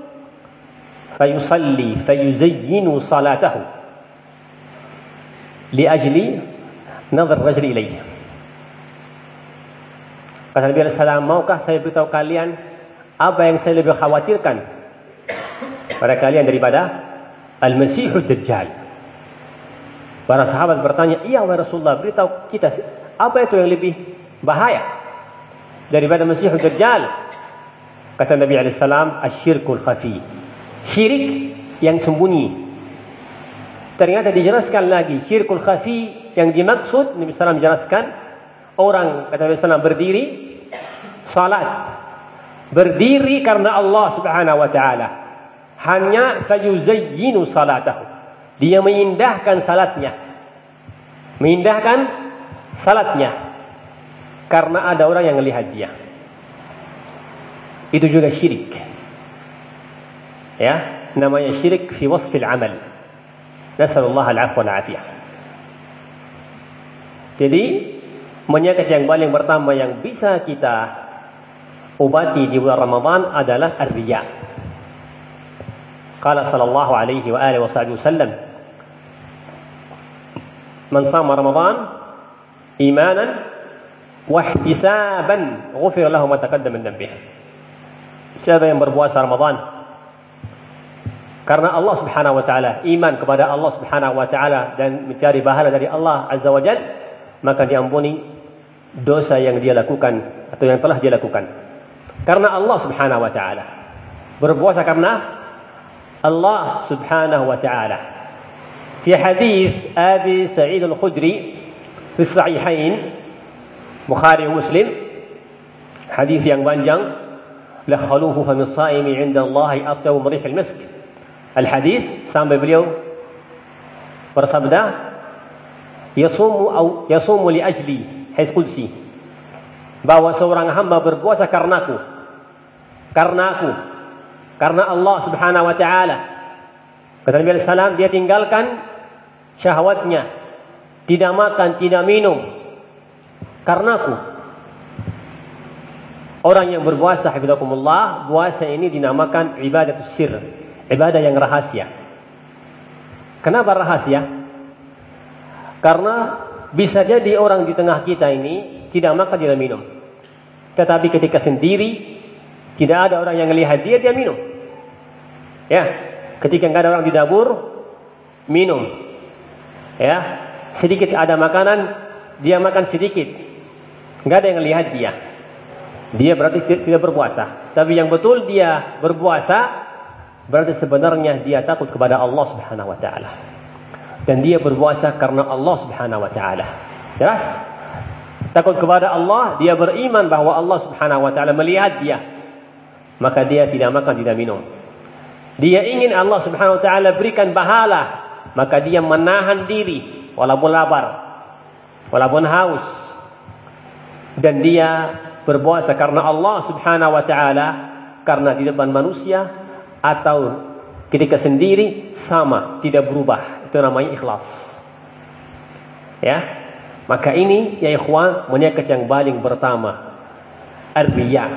فيصلي فيزين صلاته لأجل nazar rajul ilaih. Kata Nabi sallallahu alaihi wasallam, maukah saya beritahu kalian apa yang saya lebih khawatirkan pada kalian daripada Al-Masihud Dajjal? Para sahabat bertanya, iya wahai Rasulullah, beritahu kita apa itu yang lebih bahaya daripada Masihud Dajjal? Kata Nabi alaihi salam, asyirkul khafi. Syirik yang sembunyi. Ternyata dijelaskan lagi syirkul khafi yang dimaksud, Nabi sallallahu alaihi wasallam menjelaskan orang, kata Nabi sallallahu alaihi wasallam, berdiri salat, berdiri karena Allah Subhanahu wa taala, hanya fayuzayyinu salatahu, dia mengindahkan salatnya, mengindahkan salatnya karena ada orang yang melihat dia. Itu juga syirik. Ya, namanya syirik fi wasfil amal. Nasallallahu al-'afwa wal 'afiyah. Jadi, penyakit yang paling pertama yang bisa kita obati di bulan Ramadan adalah ar-riya. Qala sallallahu alaihi wa alihi wasallam, "Man shama Ramadan imanan wa ihtisaban, ghufira lahu ma taqaddama min dhanbihi." Siapa yang berpuasa Ramadan karena Allah Subhanahu wa taala, iman kepada Allah Subhanahu wa taala dan mencari pahala dari Allah Azza wa Jalla, maka diampuni dosa yang dia lakukan atau yang telah dia lakukan. Karena Allah Subhanahu wa taala. Berpuasa karena Allah Subhanahu wa taala. Fi hadis Abi Sa'id Al-Khudri fi Sahihain Bukhari dan Muslim, hadis yang panjang, la khalufu fa min shaimi 'inda Allah atyabu min rihil misk. Al-hadis sampai beliau bersabda, yasumu au yasumu li ajli, hadis qudsi, bahwa seorang hamba berpuasa karenaku, karena aku, karena Allah Subhanahu wa taala. Kata Nabi sallallahu alaihi wasallam, dia tinggalkan syahwatnya, tidak makan, tidak minum karenaku. Orang yang berpuasa, hafizakumullah, puasa ini dinamakan ibadatus sir, ibadah yang rahasia. Kenapa rahasia? Karena bisa jadi orang di tengah kita ini tidak makan, tidak minum. Tetapi ketika sendiri, tidak ada orang yang melihat dia, dia minum. Ya, ketika nggak ada orang di dapur, minum. Ya, sedikit ada makanan, dia makan sedikit. Nggak ada yang melihat dia. Dia berarti tidak berpuasa. Tapi yang betul dia berpuasa, berarti sebenarnya dia takut kepada Allah Subhanahu wa taala. Dan dia berpuasa karena Allah Subhanahu wa taala. Jelas? Takut kepada Allah, dia beriman bahwa Allah Subhanahu wa taala melihat dia. Maka dia tidak makan, tidak minum. Dia ingin Allah Subhanahu wa taala berikan pahala, maka dia menahan diri walaupun lapar, walaupun haus. Dan dia berpuasa karena Allah Subhanahu wa taala, karena di depan manusia atau ketika sendiri sama, tidak berubah. Itu namanya ikhlas. Ya. Maka ini ya ikhwan, penyakit yang paling pertama, ar-riya.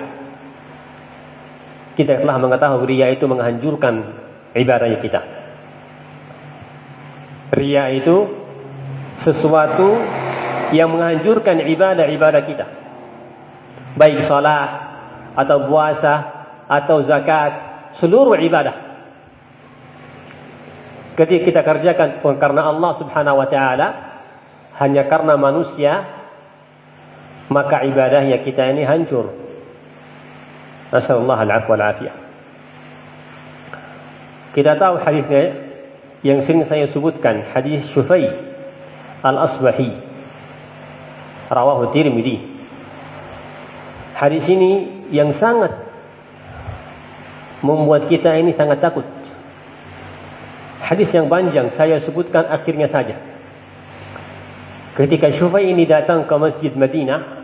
Kita telah mengetahui riya itu menghancurkan ibadahnya kita. Riya itu sesuatu yang menghancurkan ibadah-ibadah kita. Baik salat atau puasa atau zakat, seluruh ibadah. Ketika kita kerjakan karena Allah Subhanahu wa taala, hanya karena manusia, maka ibadahnya kita ini hancur. Nasallallahu al-'afwa wal 'afiyah. Kita tahu hadisnya yang sering saya sebutkan, hadis Syufai al-Asbahi, rawahu Tirmidzi. Hadis ini yang sangat membuat kita ini sangat takut. Hadis yang panjang, saya sebutkan akhirnya saja. Ketika Syufai ini datang ke Masjid Madinah,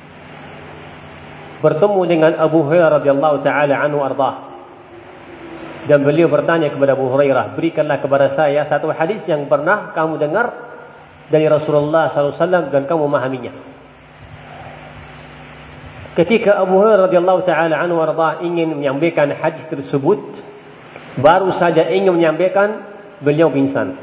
bertemu dengan Abu Hurairah radhiyallahu taala anhu ardah. Dan beliau bertanya kepada Abu Hurairah, berikanlah kepada saya satu hadis yang pernah kamu dengar dari Rasulullah sallallahu alaihi wasallam dan kamu memahaminya. Ketika Abu Hurairah radhiyallahu taala anhu ardah ingin menyampaikan hadis tersebut, baru saja ingin menyampaikan, beliau pingsan.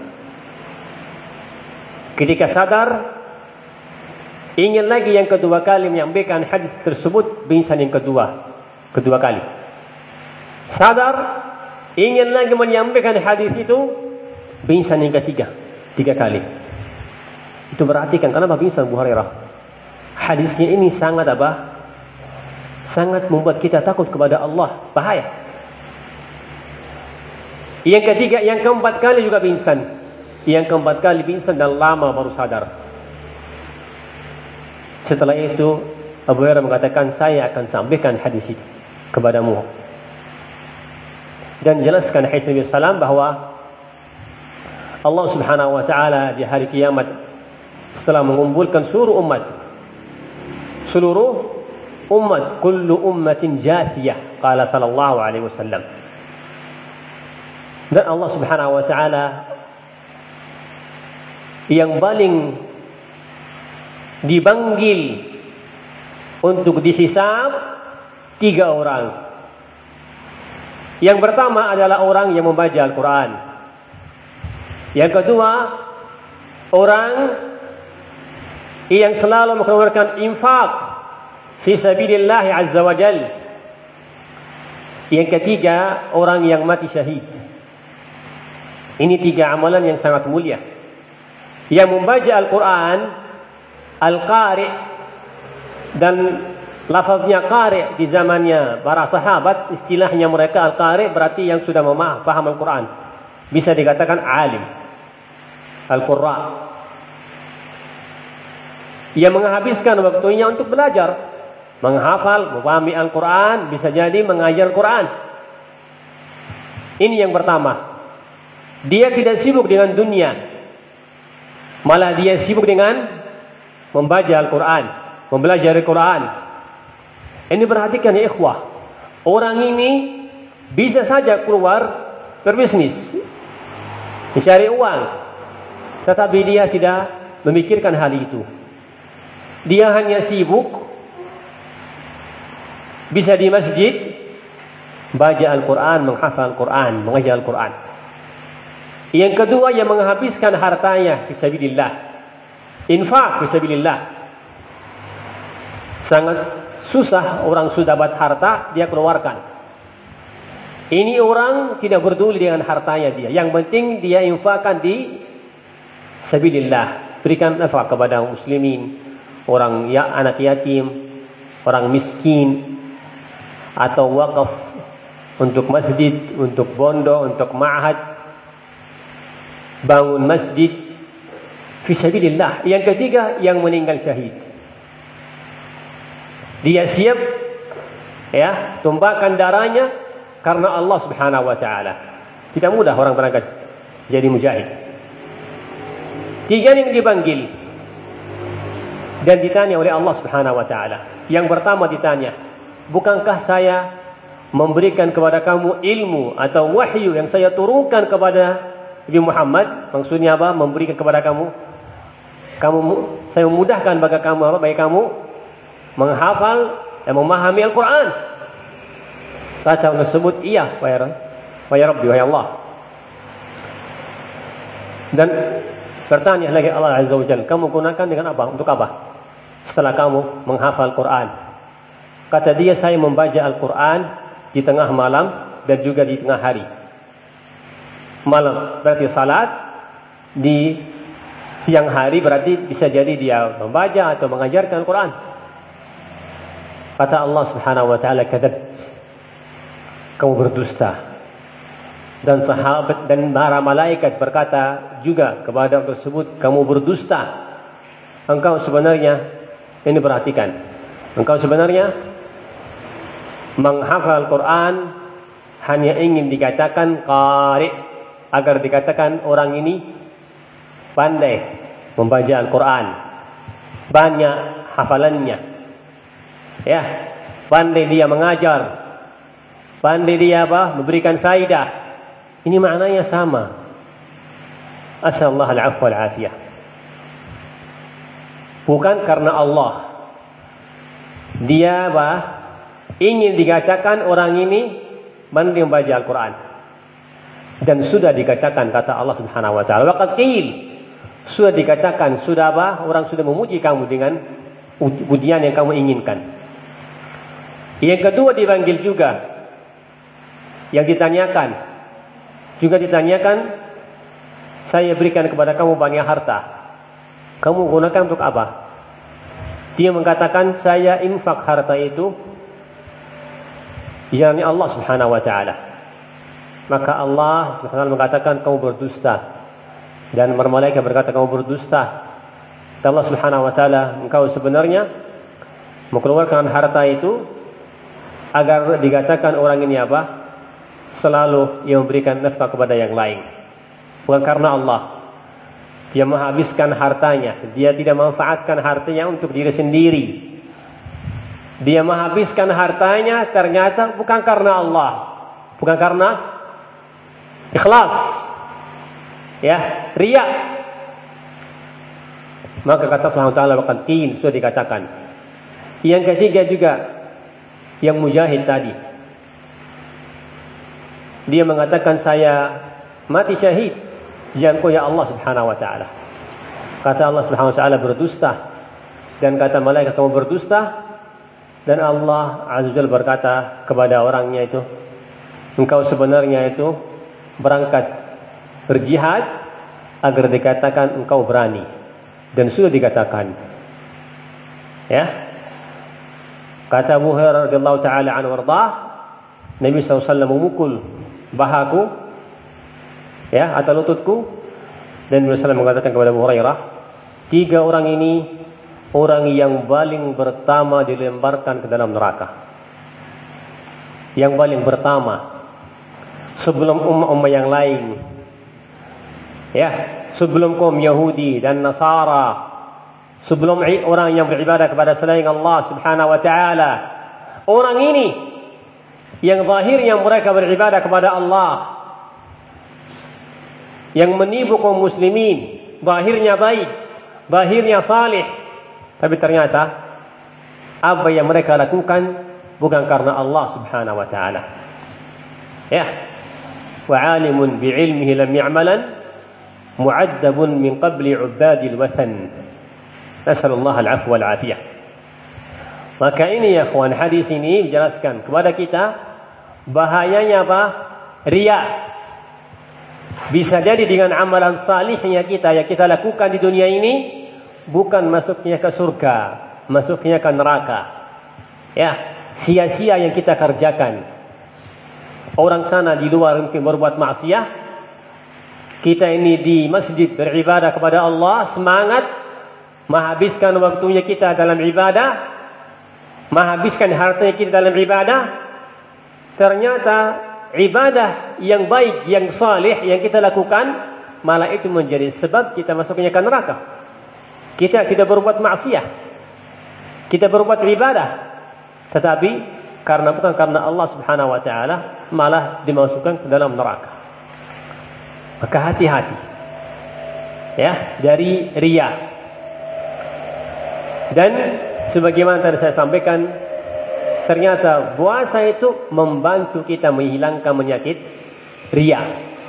Ketika sadar, ingin lagi yang kedua kali menyampaikan hadis tersebut, pingsan yang kedua, kedua kali. Sadar, ingin lagi menyampaikan hadis itu, pingsan yang ketiga, tiga kali. Itu berarti kan kenapa pingsan Abu Hurairah? Hadisnya ini sangat apa? Sangat membuat kita takut kepada Allah, bahaya. Yang ketiga, yang keempat kali juga pingsan. Yang keempat kali pingsan dan lama baru sadar. Setelah itu Abu Hurairah mengatakan, saya akan sampaikan hadis itu kepadamu. Dan jelaskan hadis Nabi sallallahu alaihi wasallam bahwa Allah Subhanahu wa taala di hari kiamat setelah mengumpulkan seluruh umat, seluruh umat, kullu ummatin jathiyah, qala sallallahu alaihi wasallam. Dan Allah Subhanahu wa taala yang paling dipanggil untuk dihisab tiga orang. Yang pertama adalah orang yang membaca Al-Quran. Yang kedua, orang yang selalu mengeluarkan infak fi sabilillah azza wa jal. Yang ketiga, orang yang mati syahid. Ini tiga amalan yang sangat mulia. Yang membaca Al-Quran, Al-Qari, dan lafaznya qari di zamannya para sahabat, istilahnya mereka Al-Qari berarti yang sudah memaham Al-Quran. Bisa dikatakan alim. Al-Qurra. Yang menghabiskan waktunya untuk belajar, menghafal, memahami Al-Quran, bisa jadi mengajar Al-Quran. Ini yang pertama. Dia tidak sibuk dengan dunia, malah dia sibuk dengan membaca Al-Quran, mempelajari Al-Quran. Ini perhatikan ya ikhwah. Orang ini bisa saja keluar berbisnis, mencari uang, tetapi dia tidak memikirkan hal itu. Dia hanya sibuk bisa di masjid baca Al-Quran, menghafal Al-Quran, mengajar Al-Quran. Yang kedua, yang menghabiskan hartanya fisabilillah, infak fisabilillah. Sangat susah orang sudah dapat harta dia keluarkan. Ini orang tidak peduli dengan hartanya dia. Yang penting dia infakkan di sabilillah, berikan nafkah kepada muslimin, orang ya anak yatim, orang miskin, atau wakaf untuk masjid, untuk pondok, untuk ma'had, bangun masjid fisabilillah. Yang ketiga, yang meninggal syahid. Dia siap ya tumpahkan darahnya karena Allah Subhanahu wa taala. Tidak mudah orang berangkat jadi mujahid. Tiga yang dipanggil dan ditanya oleh Allah Subhanahu wa taala. Yang pertama ditanya, bukankah saya memberikan kepada kamu ilmu atau wahyu yang saya turunkan kepada Nabi Muhammad? Maksudnya apa? Memberikan kepada kamu, kamu saya memudahkan bagi kamu apa? Bagi kamu menghafal dan memahami Al-Quran. Baca tersebut, iya, wahai Rabbi, wahai Allah. Dan bertanya lagi Allah Azza wa Jalla, kamu gunakan dengan apa? Untuk apa? Setelah kamu menghafal Al-Quran. Kata dia, saya membaca Al-Quran di tengah malam dan juga di tengah hari. Malam berarti salat, di siang hari berarti bisa jadi dia membaca atau mengajarkan Al-Quran. Kata Allah Subhanahu wa taala, kadzab, kamu berdusta. Dan sahabat dan para malaikat berkata juga kepada orang tersebut, kamu berdusta. Engkau sebenarnya, ini perhatikan, engkau sebenarnya menghafal Al-Quran hanya ingin dikatakan qari, agar dikatakan orang ini pandai membaca Al-Quran, banyak hafalannya, ya, pandai dia mengajar, pandai dia apa? Memberikan faidah. Ini maknanya sama. Asallallahu al-afwa wal-afiyah. Bukan karena Allah dia apa? Ingin dikatakan orang ini pandai membaca Al-Quran. Dan sudah dikatakan kata Allah Subhanahu wa taala, waqad qil, sudah dikatakan, sudah apa? Orang sudah memuji kamu dengan pujian yang kamu inginkan. Yang kedua dipanggil juga, yang ditanyakan juga ditanyakan, saya berikan kepada kamu banyak harta, kamu gunakan untuk apa? Dia mengatakan, saya infak harta itu di jalan Allah Subhanahu wa taala. Maka Allah Subhanahu wa taala mengatakan, kamu berdusta. Dan para malaikat berkata, kamu berdusta. Dan Allah Subhanahu wa taala, engkau sebenarnya mengeluarkan harta itu agar dikatakan orang ini apa? Selalu ia memberikan nafkah kepada yang lain. Bukan karena Allah. Dia menghabiskan hartanya. Dia tidak memanfaatkan hartanya untuk diri sendiri. Dia menghabiskan hartanya ternyata bukan karena Allah. Bukan karena ikhlas. Ya, riya. Maka kata Allah Taala bahkan qil sudah dikatakan. Yang ketiga juga yang mujahid tadi. Dia mengatakan saya mati syahid di jalan ya Allah Subhanahu wa taala. Kata Allah Subhanahu wa taala berdusta dan kata malaikat kamu berdusta dan Allah Azza Jalla berkata kepada orangnya itu engkau sebenarnya itu berangkat berjihad agar dikatakan engkau berani dan sudah dikatakan. Ya. Kata Abu Hurairah radhiyallahu taala anhu warḍah, Nabi sallallahu alaihi wasallam memukul bahaku ya atau lututku dan Nabi sallallahu alaihi wasallam mengatakan kepada Abu Hurairah, tiga orang ini orang yang paling pertama dilemparkan ke dalam neraka. Yang paling pertama sebelum umat-umat yang lain. Ya, sebelum kaum Yahudi dan Nasara, sebelum orang yang beribadah kepada selain Allah Subhanahu wa taala. Orang ini yang zahirnya mereka beribadah kepada Allah, yang menipu kaum muslimin, zahirnya baik, zahirnya salih, tapi ternyata apa yang mereka lakukan bukan karena Allah Subhanahu wa taala. Ya. Wa 'alimun bi'ilmihi lam ya'malan mu'adzabun min qabli 'ubadil wasan. Nasallallahu al-'afwa wal 'afiyah. Maka ini ya kawan, hadis ini menjelaskan kepada kita bahayanya apa? Riya. Bisa jadi dengan amalan salihnya kita yang kita lakukan di dunia ini bukan masuknya ke surga, masuknya ke neraka. Ya, sia-sia yang kita kerjakan. Orang sana di luar mungkin berbuat maksiat, kita ini di masjid beribadah kepada Allah, semangat menghabiskan waktunya kita dalam ibadah, menghabiskan hartanya kita dalam ibadah. Ternyata ibadah yang baik, yang salih yang kita lakukan malah itu menjadi sebab kita masuknya ke neraka. Kita tidak berbuat maksiat, kita berbuat ibadah, tetapi karena bukan karena Allah Subhanahu wa taala malah dimasukkan ke dalam neraka. Maka hati-hati ya dari riya. Dan sebagaimana tadi saya sampaikan, ternyata puasa itu membantu kita menghilangkan penyakit riya.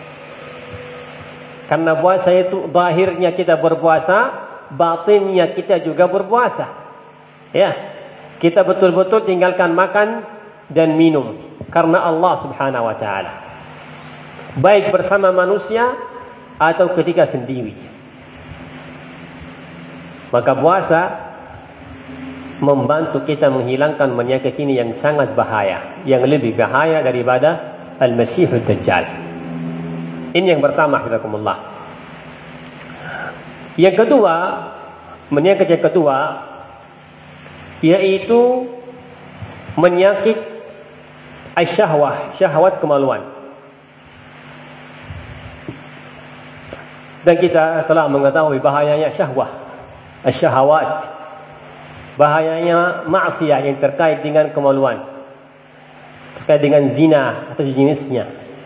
Karena puasa itu zahirnya kita berpuasa, batinnya kita juga berpuasa. Ya, kita betul-betul tinggalkan makan dan minum karena Allah Subhanahu wa taala. Baik bersama manusia atau ketika sendiri. Maka puasa membantu kita menghilangkan penyakit ini yang sangat bahaya, yang lebih bahaya daripada Al-Masihud Dajjal. Ini yang pertama, hafizakumullah. Yang kedua, penyakit yang kedua yaitu penyakit asyahwah, syahwat kemaluan. Dan kita telah mengetahui bahayanya syahwah, asyahawat, bahayanya maksiat yang terkait dengan kemaluan, terkait dengan zina atau jenisnya.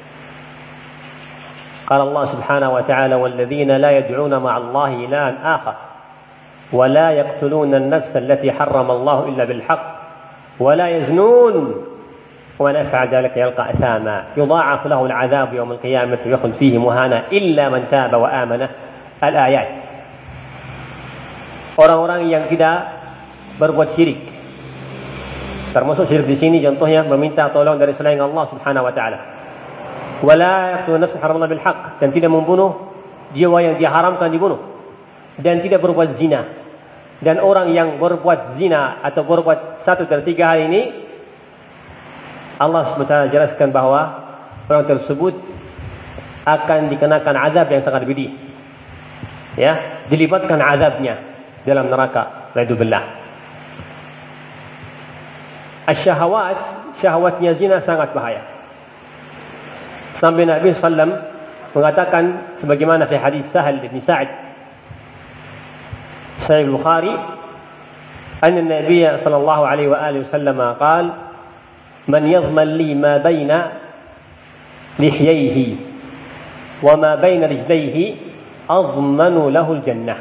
Qala Allah Subhanahu wa ta'ala walladzina la yad'una ma'allahi ilahan akhar wa la yaqtuluna an-nafsa allati harrama Allah illa bil haqq wa la yaznun wa man yaf'al dhalika yalqa athama yudha'af lahu al-'adhab yawm al-qiyamah wa yakhlu fihi muhana illa man taba wa amana. Al-ayat. Orang-orang yang tidak berbuat syirik. Termasuk syirik di sini contohnya meminta tolong dari selain Allah Subhanahu wa taala. Wala yaqtulu nafsan haramallahu bil haqq, dan tidak membunuh jiwa yang diharamkan dibunuh, dan tidak berbuat zina. Dan orang yang berbuat zina atau berbuat satu dari tiga hal ini, Allah Subhanahu wa taala jelaskan bahwa orang tersebut akan dikenakan azab yang sangat pedih. Ya, dilibatkan azabnya dalam neraka. Naudzubillah. Asyahawat, syahwatnya zina sangat bahaya. Sampai Nabi sallallahu alaihi wasallam mengatakan sebagaimana di hadis Sahal bin Sa'id Sahih Bukhari, anna Nabi sallallahu alaihi wa alihi wasallam qaal, man yadhman li ma baina lihyayhi wa ma baina rijlayhi adhmanu lahu al-jannah.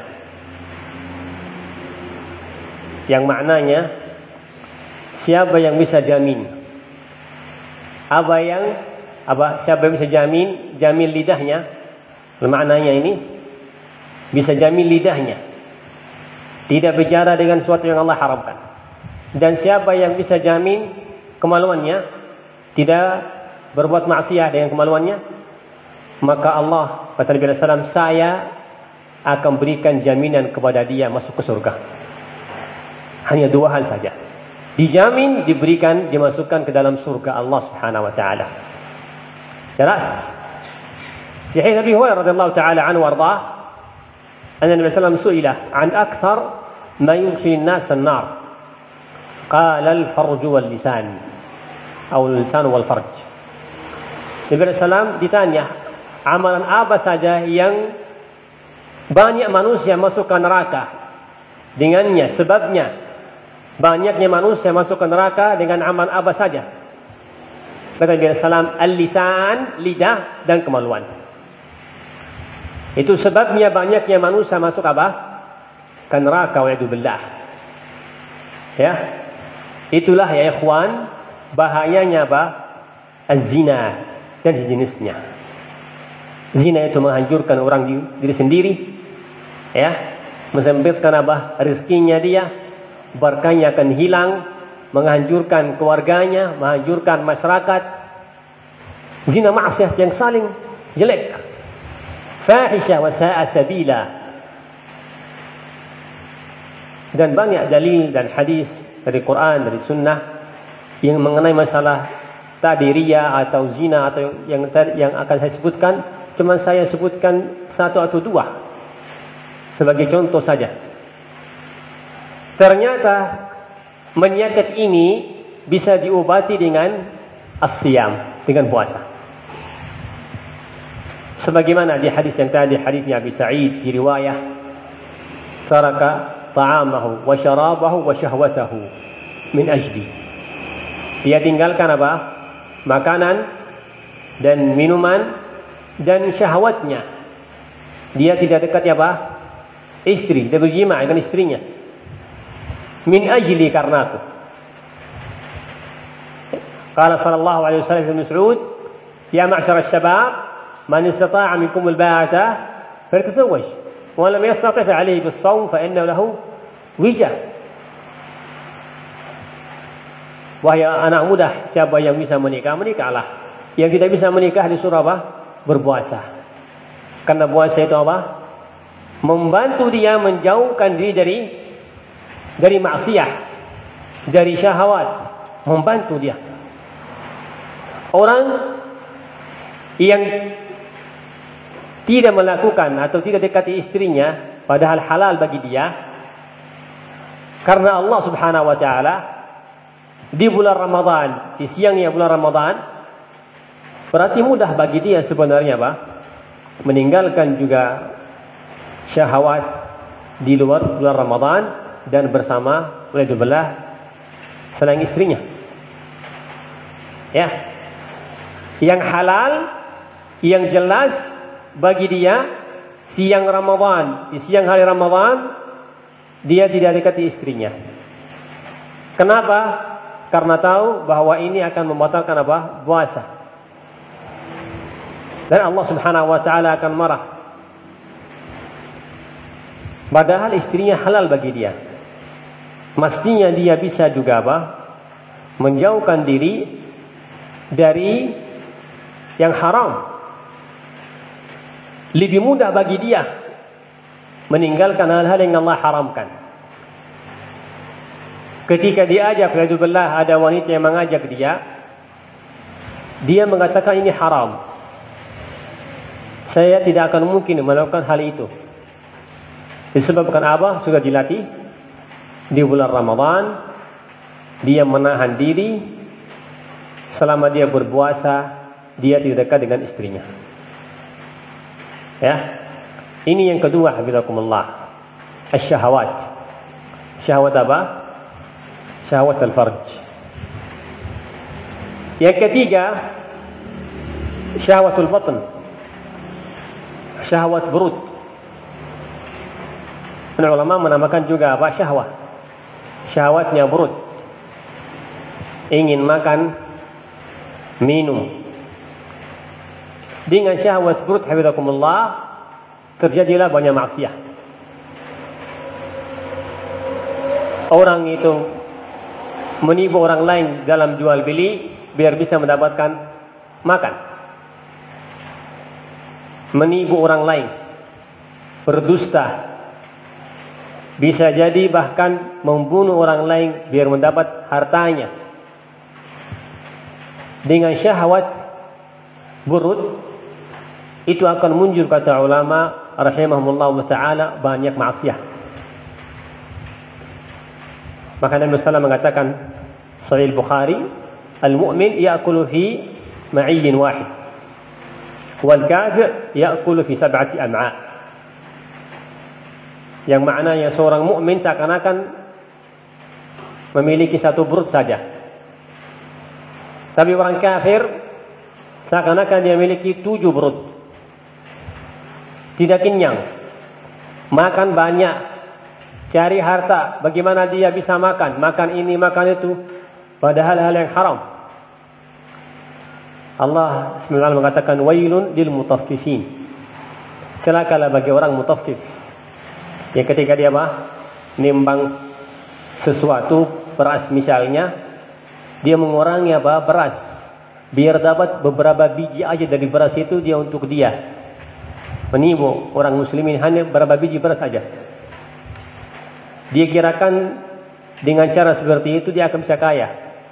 Yang maknanya, siapa yang bisa jamin apa yang apa siapa yang bisa jamin jamin lidahnya, maknanya ini bisa jamin lidahnya tidak bicara dengan sesuatu yang Allah haramkan, dan siapa yang bisa jamin kemaluannya tidak berbuat maksiat dengan kemaluannya, maka Allah kata Nabi sallallahu alaihi wasallam, saya akan berikan jaminan kepada dia masuk ke surga. Hanya dua hal saja, dijamin, diberikan, dimasukkan ke dalam surga Allah Subhanahu wa taala. Jelas. Di hadits Abi Hurairah radhiyallahu taala anhu warḍah, anna Nabi sallallahu alaihi wasallam su'ila an akthar ma yudkhil an-nas an-nar. Qala al-farj wal lisan, atau al-lisan wal farj. Nabi sallallahu alaihi wasallam ditanya, amalan apa saja yang banyak manusia masuk ke neraka dengannya, sebabnya banyaknya manusia masuk ke neraka dengan amal apa saja? Kata Nabi sallallahu alaihi wasallam, al-lisan, lidah, dan kemaluan. Itu sebabnya banyaknya manusia masuk apa? Ke neraka, wa'idzubillah. Ya. Itulah ya ikhwan, bahayanya apa? Az-zina dan sejenisnya. Zina itu menghancurkan orang diri sendiri, ya, mesempitkan apa? Rezekinya dia, berkahnya akan hilang, menghancurkan keluarganya, menghancurkan masyarakat. Zina maksiat yang saling jelek, fahisha wa sa'a sabila. Dan banyak dalil dan hadis dari Quran, dari sunnah yang mengenai masalah tadi riya atau zina atau yang yang akan saya sebutkan. Cuma saya sebutkan satu atau dua sebagai contoh saja. Ternyata penyakit ini bisa diobati dengan as-siyam, dengan puasa. Sebagaimana di hadis yang tadi, hadisnya Abi Sa'id di riwayah, taraka ta'amahu wa syarabahu wa syahwatahu min ajli. Dia tinggalkan apa? Makanan dan minuman dan syahwatnya. Dia tidak dekat apa? Istri, dia berjima dengan istrinya. Min ajli, karena aku. Qala sallallahu alaihi wasallam Ibnu Mas'ud, ya ma'syar asy-syabab, man istata'a minkum al-ba'ata falyatazawwaj, wa lam yastati' fa 'alayhi bis-shawm fa innahu lahu wija. Wahai anak muda, siapa yang bisa menikah, menikahlah. Yang tidak bisa menikah disuruh apa? Berpuasa. Karena puasa itu apa? Membantu dia menjauhkan diri dari dari maksiat, dari syahwat, membantu dia. Orang yang tidak melakukan atau tidak dekati istrinya padahal halal bagi dia, karena Allah Subhanahu wa taala di bulan Ramadan, di siangnya bulan Ramadan, berarti mudah bagi dia sebenarnya apa? Meninggalkan juga syahwat di luar bulan Ramadan dan bersama waliyadzubillah selain istrinya. Ya. Yang halal, yang jelas bagi dia siang Ramadan, di siang hari Ramadan dia tidak dekati istrinya. Kenapa? Karena tahu bahwa ini akan membatalkan apa? Puasa. Dan Allah Subhanahu wa taala akan marah. Padahal istrinya halal bagi dia. Mestinya dia bisa juga apa? Menjauhkan diri dari yang haram. Lebih mudah bagi dia meninggalkan hal-hal yang Allah haramkan. Ketika diajak, waliyadzubillah, ada wanita yang mengajak dia, dia mengatakan ini haram. Saya tidak akan mungkin melakukan hal itu. Disebabkan apa? Sudah dilatih di bulan Ramadan, dia menahan diri selama dia berpuasa, dia tidak dekat dengan istrinya. Ya. Ini yang kedua, hafizakumullah. Asy-syahawat. Syahwat apa? Syahwat al-farj. Yang ketiga, syahwatul batn. Syahwat perut. Ulama menamakan juga apa? Syahwat. Syahwatnya perut. Ingin makan, minum. Dengan syahwat perut, hafizakumullah, terjadilah banyak maksiat. Orang itu menipu orang lain dalam jual beli biar bisa mendapatkan makan. Menipu orang lain, berdusta, bisa jadi bahkan membunuh orang lain biar mendapat hartanya. Dengan syahwat perut itu akan muncul, kata ulama rahimahumullah ta'ala, banyak maksiat. Maka Nabi sallallahu alaihi wasallam mengatakan, Sahih Bukhari, al-mu'min ya'kulu fi ma'iyyin wahid, wal kafir ya'kulu fi sab'ati am'a'. Yang maknanya seorang mukmin seakan-akan memiliki satu perut saja. Tapi orang kafir seakan-akan dia memiliki tujuh perut. Tidak kenyang, makan banyak, cari harta, bagaimana dia bisa makan, makan ini, makan itu, padahal hal yang haram. Allah subhanahu wa taala mengatakan, wailun lil mutaffifin. Celakalah bagi orang mutaffif, yang ketika dia apa? Nimbang sesuatu, beras misalnya, dia mengurangi apa? Beras, biar dapat beberapa biji aja dari beras itu dia untuk dia. Menipu orang muslimin hanya berapa biji beras saja. Dia kirakan dengan cara seperti itu dia akan bisa kaya.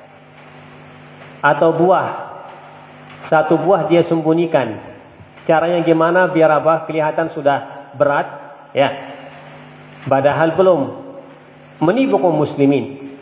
Atau buah, satu buah dia sembunyikan. Caranya gimana biar apa? Kelihatan sudah berat, ya. Padahal belum. Menipu kaum muslimin.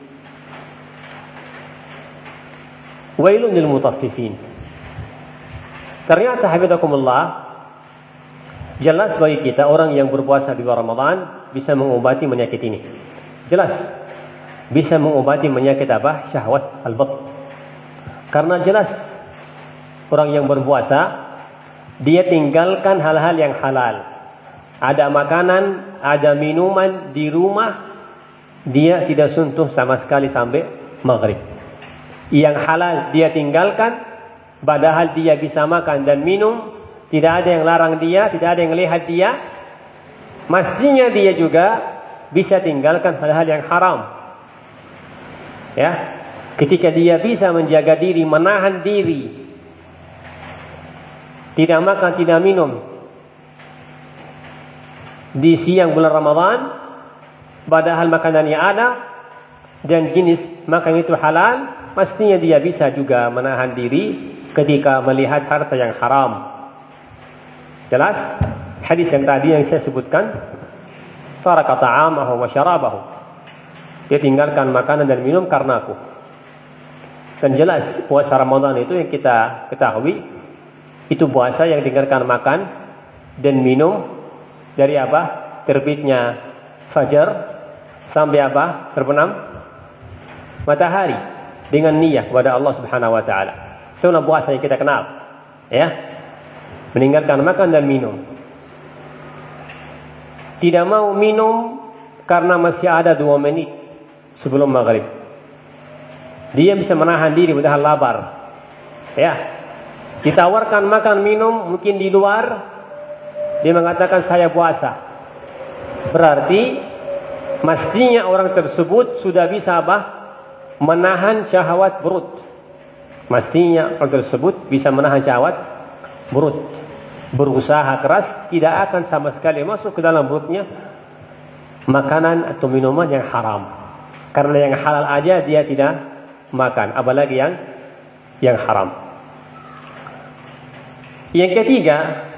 Wailun lil mutaffifin. Ternyata hafizakumullah, jelas bagi kita orang yang berpuasa di bulan Ramadan bisa mengobati penyakit ini. Jelas bisa mengobati penyakit apa? Syahwat al-batn. Karena jelas orang yang berpuasa dia tinggalkan hal-hal yang halal. Ada makanan, ada minuman di rumah, dia tidak sentuh sama sekali sampai maghrib. Yang halal dia tinggalkan, padahal dia bisa makan dan minum. Tidak ada yang larang dia, tidak ada yang lihat dia. Mestinya dia juga bisa tinggalkan hal-hal yang haram. Ya, ketika dia bisa menjaga diri, menahan diri, tidak makan, tidak minum di siang bulan Ramadan, padahal makanannya ada dan jenis makan itu halal, mestinya dia bisa juga menahan diri ketika melihat harta yang haram. Jelas hadis yang tadi yang saya sebutkan, faraka ta'amahu wa syarabahu, dia tinggalkan makanan dan minum karena aku. Dan jelas puasa Ramadan itu yang kita ketahui, itu puasa yang tinggalkan makan dan minum dari apa? Terbitnya fajar sampai apa? Terbenam matahari, dengan niat kepada Allah Subhanahu wa taala. Itu puasa yang kita kenal. Ya. Meninggalkan makan dan minum. Tidak mau minum karena masih ada dua menit sebelum maghrib. Dia bisa menahan diri padahal lapar. Ya. Ditawarkan makan minum mungkin di luar, dia mengatakan saya puasa. Berarti mestinya orang tersebut sudah bisa apa? Menahan syahwat perut. Mestinya orang tersebut bisa menahan syahwat perut. Berusaha keras, tidak akan sama sekali masuk ke dalam perutnya makanan atau minuman yang haram. Karena yang halal aja dia tidak makan, apalagi yang yang haram. Yang ketiga,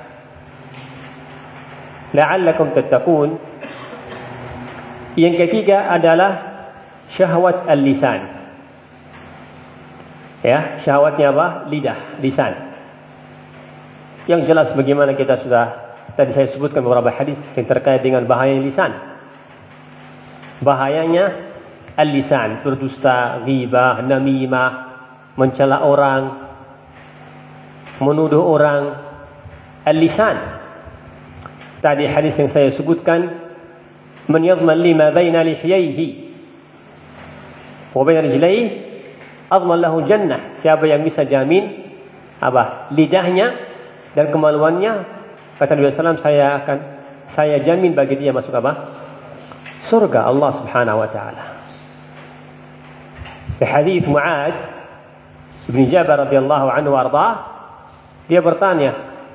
la'allakum tattaqun. Yang ketiga adalah syahwat al-lisan. Ya, syahwatnya apa? Lidah, lisan. Yang jelas bagaimana kita sudah tadi saya sebutkan beberapa hadis yang terkait dengan bahaya lisan. Bahayanya al-lisan, berdusta, ghibah, namimah, mencela orang, menuduh orang. Al-lisan. Tadi hadis yang saya sebutkan, man yadman lima baina lihyaihi wa baina rijlaihi adman lahu jannah. Siapa yang bisa jamin apa? Lidahnya dan kemaluannya, kata Nabi sallallahu alaihi wasallam, saya akan saya jamin bagi dia masuk apa? Surga Allah Subhanahu wa taala. Di hadis Mu'adz bin Jabal radhiyallahu anhu warḍah, dia bertanya,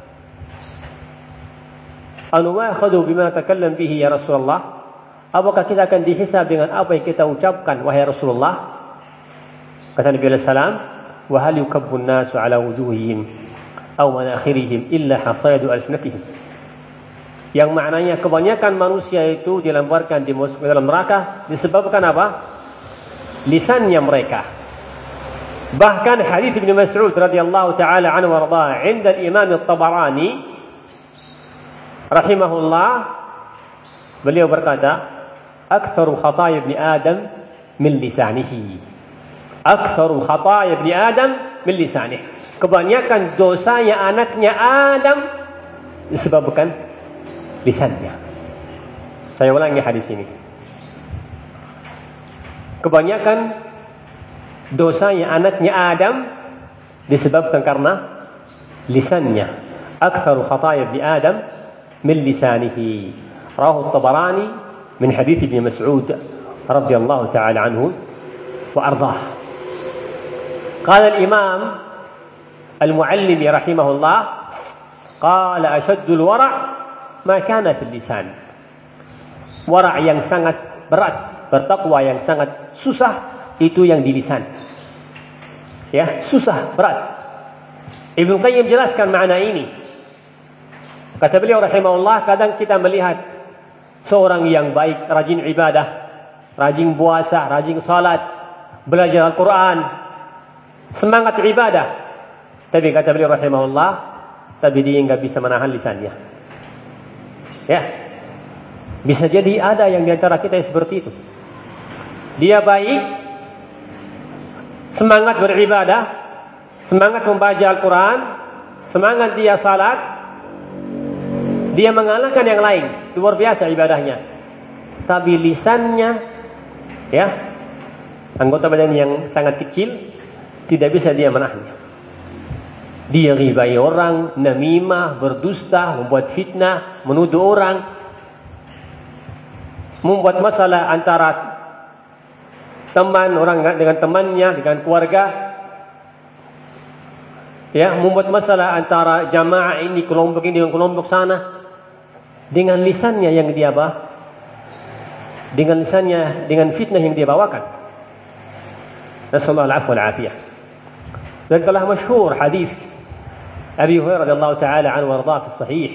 "Anu'akhadhu bima takallam bihi ya Rasulullah?" Apakah kita akan dihisab dengan apa yang kita ucapkan wahai Rasulullah? Kata Nabi sallallahu alaihi wasallam, "Wa hal yukabbu an-nasu ala wujuhihim aw manakhirihim illa hasaidu alsinatihim." Yang maknanya kebanyakan manusia itu dilemparkan dimasuk ke dalam neraka disebabkan apa? Lisannya mereka. Bahkan hadis Ibnu Mas'ud radhiyallahu taala anhu warḍah 'inda al-Imam at-Tabarani rahimahullah, beliau berkata, "Aktsaru khataaya ibni Adam min lisanihi." Aktsaru khataaya ibni Adam min lisanihi. Kebanyakan dosanya anaknya Adam disebabkan lisannya. Saya ulangi hadis ini. Kebanyakan dosanya anaknya Adam disebabkan karena lisannya. Aktsaru khataaya ibni Adam min lisanihi. Rawahu at-Tabarani min hadits Ibnu Mas'ud radhiyallahu ta'ala anhu wa ardhah. Qala al-Imam al-Muallimi rahimahullah, qala ashaddul wara' ma kana fil lisan. Wara' yang sangat berat, bertakwa yang sangat susah itu yang di lisan. Ya, susah, berat. Ibnu Qayyim jelaskan makna ini. Kata beliau rahimahullah, kadang kita melihat seorang yang baik, rajin ibadah, rajin puasa, rajin salat, belajar Al-Quran, semangat ibadah. Tapi kata beliau rahimahullah, tapi dia enggak bisa menahan lisannya. Ya. Bisa jadi ada yang di antara kita yang seperti itu. Dia baik, semangat beribadah, semangat membaca Al-Quran, semangat dia salat, dia mengalahkan yang lain, luar biasa ibadahnya. Tapi lisannya, ya, anggota badan yang sangat kecil, tidak bisa dia menahannya. Dia ghibai orang, namimah, berdusta, membuat fitnah, menuduh orang, membuat masalah antara teman orang dengan temannya, dengan keluarga, ya, membuat masalah antara jamaah ini, kelompok ini dengan kelompok sana, dengan lisannya yang dia bawa, dengan lisannya, dengan fitnah yang dia bawakan. Nasallahu al-'afwa wal-'afiyah. Dan telah masyhur hadis Abi Hurairah radhiyallahu taala anhu warḍah fi sahih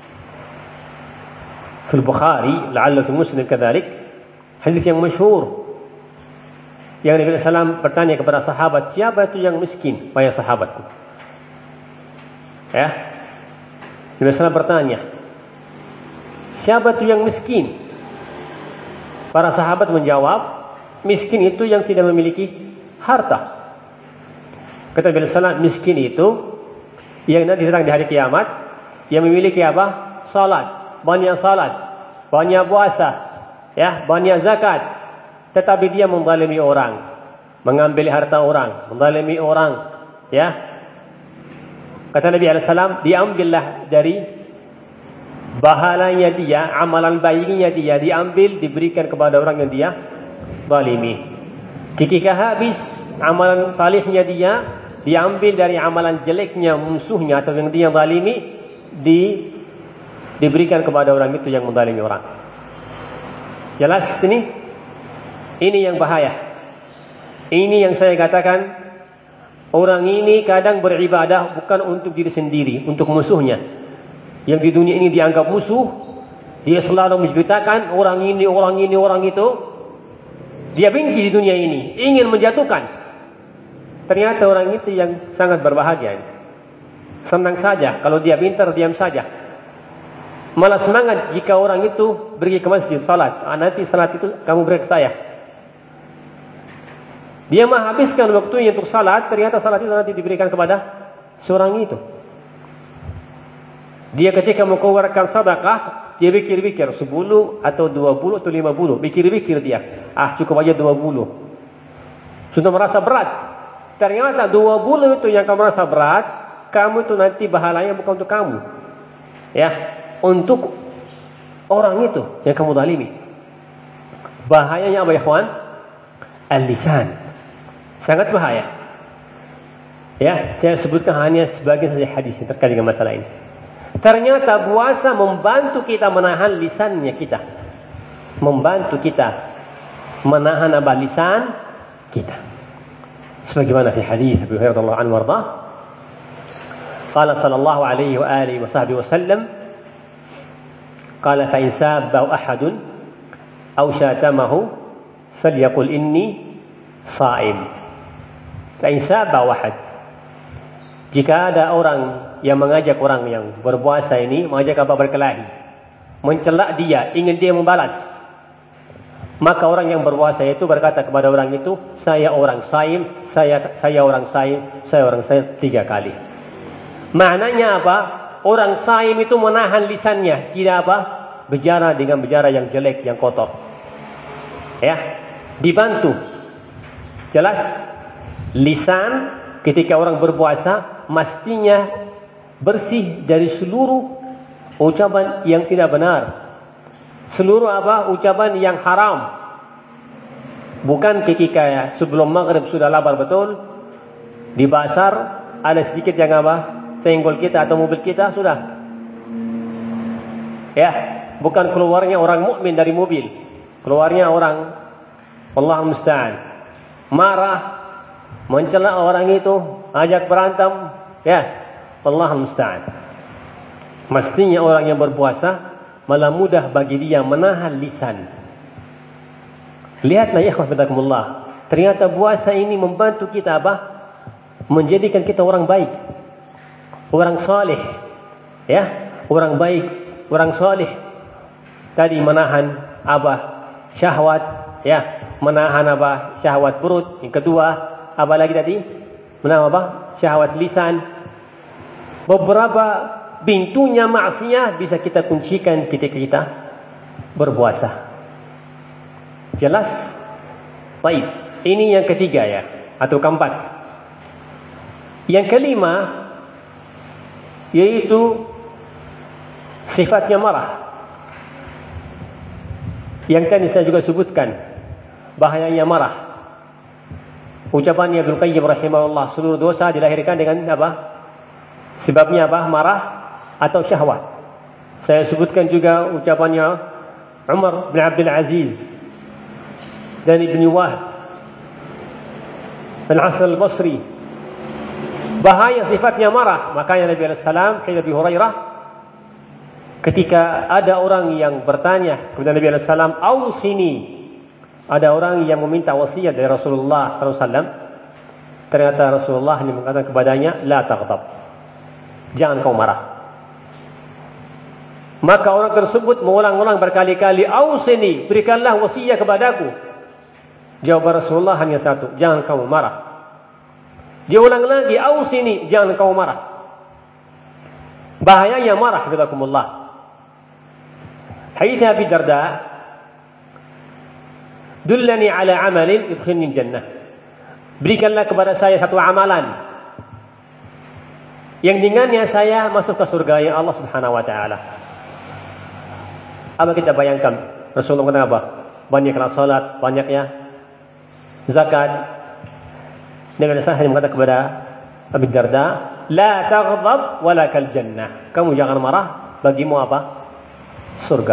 في البخاري لعله في مسلم كذلك, hadis yang masyhur yang Nabi sallallahu alaihi wasallam bertanya kepada sahabat, siapa itu yang miskin wahai sahabatku? Ya, Nabi sallallahu alaihi wasallam bertanya, siapa itu yang miskin? Para sahabat menjawab, miskin itu yang tidak memiliki harta. Kata Nabi sallallahu alaihi wasallam, miskin itu yang nanti datang di hari kiamat, yang memiliki apa? Salat, banyak salat, banyak puasa, ya, banyak zakat, tetapi dia menzalimi orang, mengambil harta orang, menzalimi orang, ya. Kata Nabi alaihi salam, diambillah dari pahalanya dia, amalan baiknya dia diambil, diberikan kepada orang yang dia zalimi. Ketika habis amalan salihnya dia, diambil dari amalan jeleknya musuhnya atau yang dia zalimi, di diberikan kepada orang itu yang menzalimi orang. Jelas ini? Ini yang bahaya. Ini yang saya katakan, orang ini kadang beribadah bukan untuk diri sendiri, untuk musuhnya. Yang di dunia ini dianggap musuh, dia selalu menceritakan orang ini, orang ini, orang itu. Dia benci di dunia ini, ingin menjatuhkan. ternyata orang itu yang sangat berbahagia. Senang saja, kalau dia pintar diam saja. Malah semangat jika orang itu pergi ke masjid salat. Ah, nanti salat itu kamu beri ke saya. Dia menghabiskan waktunya untuk salat, ternyata salat itu nanti diberikan kepada seorang itu. Dia ketika mengeluarkan sedekah, dia pikir-pikir sepuluh atau dua puluh atau lima puluh. Pikir-pikir dia, ah cukup aja dua puluh. Sudah merasa berat. Ternyata dua puluh itu yang kamu merasa berat, kamu itu nanti pahalanya bukan untuk kamu. Ya, untuk orang itu yang kamu zalimi. Bahayanya apa ya kawan? Al-lisan. Sangat bahaya. Ya, saya sebutkan hanya sebagian saja hadis yang terkait dengan masalah ini. Ternyata puasa membantu kita menahan lisannya kita. Membantu kita menahan apa lisan kita. Sebagaimana fi hadis Abu Hurairah radhiyallahu anhu warḍah, qala sallallahu alaihi wa alihi wa sahbihi wasallam, qala fa in sabba ahadun aw syatamahu falyaqul inni sha'im. Fa in sabba ahad, jika ada orang yang mengajak orang yang berpuasa ini mengajak apa berkelahi, mencela dia, ingin dia membalas, maka orang yang berpuasa itu berkata kepada orang itu, saya orang saim, saya saya orang saim, saya orang saim tiga kali. Maknanya apa? Orang saim itu menahan lisannya, tidak apa? Bicara dengan bicara yang jelek, yang kotor. Ya, dibantu. Jelas? Lisan ketika orang berpuasa mestinya bersih dari seluruh ucapan yang tidak benar. Seluruh apa? Ucapan yang haram. Bukan ketika ya, sebelum maghrib sudah lapar betul, di pasar ada sedikit yang apa? Senggol kita atau mobil kita sudah. Ya, bukan keluarnya orang mukmin dari mobil. Keluarnya orang Allah musta'an. Marah, mencela orang itu, ajak berantem, ya, Allah musta'an. Mestinya orang yang berpuasa malah mudah bagi dia menahan lisan. Lihatlah ya ikhwanakumullah, ternyata puasa ini membantu kita apa? Menjadikan kita orang baik, orang saleh, ya, orang baik, orang saleh. Tadi menahan apa? Syahwat, ya, menahan apa? Syahwat perut. Yang kedua, apa lagi tadi? Menahan apa? Syahwat lisan. Beberapa pintunya maksiat bisa kita kuncikan ketika kita berpuasa. Jelas? Baik. Ini yang ketiga ya, atau keempat. Yang kelima yaitu sifatnya marah. Yang tadi saya juga sebutkan bahayanya marah. Ucapannya Ibnu Qayyim rahimahullah, seluruh dosa dilahirkan dengan apa? Sebabnya apa? Marah atau syahwat. Saya sebutkan juga ucapannya Umar bin Abdul Aziz dan Ibn Wahb dan Hasan al-Basri. Bahaya sifatnya marah. Makanya Nabi alaihi salam kepada Abi Hurairah, ketika ada orang yang bertanya kepada Nabi alaihi salam, "Ausini." Ada orang yang meminta wasiat dari Rasulullah sallallahu alaihi wasallam. Ternyata Rasulullah ini mengatakan kepadanya, "La taghdab." Jangan kau marah. Maka orang tersebut mengulang-ulang berkali-kali, "Ausini, berikanlah wasiat kepadaku." Jawaban Rasulullah hanya satu, "Jangan kamu marah." Dia ulang lagi, "Ausini, jangan kamu marah." Bahayanya marah, jazakumullah. Hadits Abi Darda, "Dullani ala amalin yudkhilni jannah." Berikanlah kepada saya satu amalan yang dengannya saya masuk ke surga yang Allah Subhanahu wa taala. Apa kita bayangkan? Rasulullah mengatakan apa? Banyaklah salat, banyaknya zakat. Nabi sallallahu alaihi mengatakan kepada Abi Darda, "La taghdab walakal jannah." Kamu jangan marah, bagimu apa? Surga.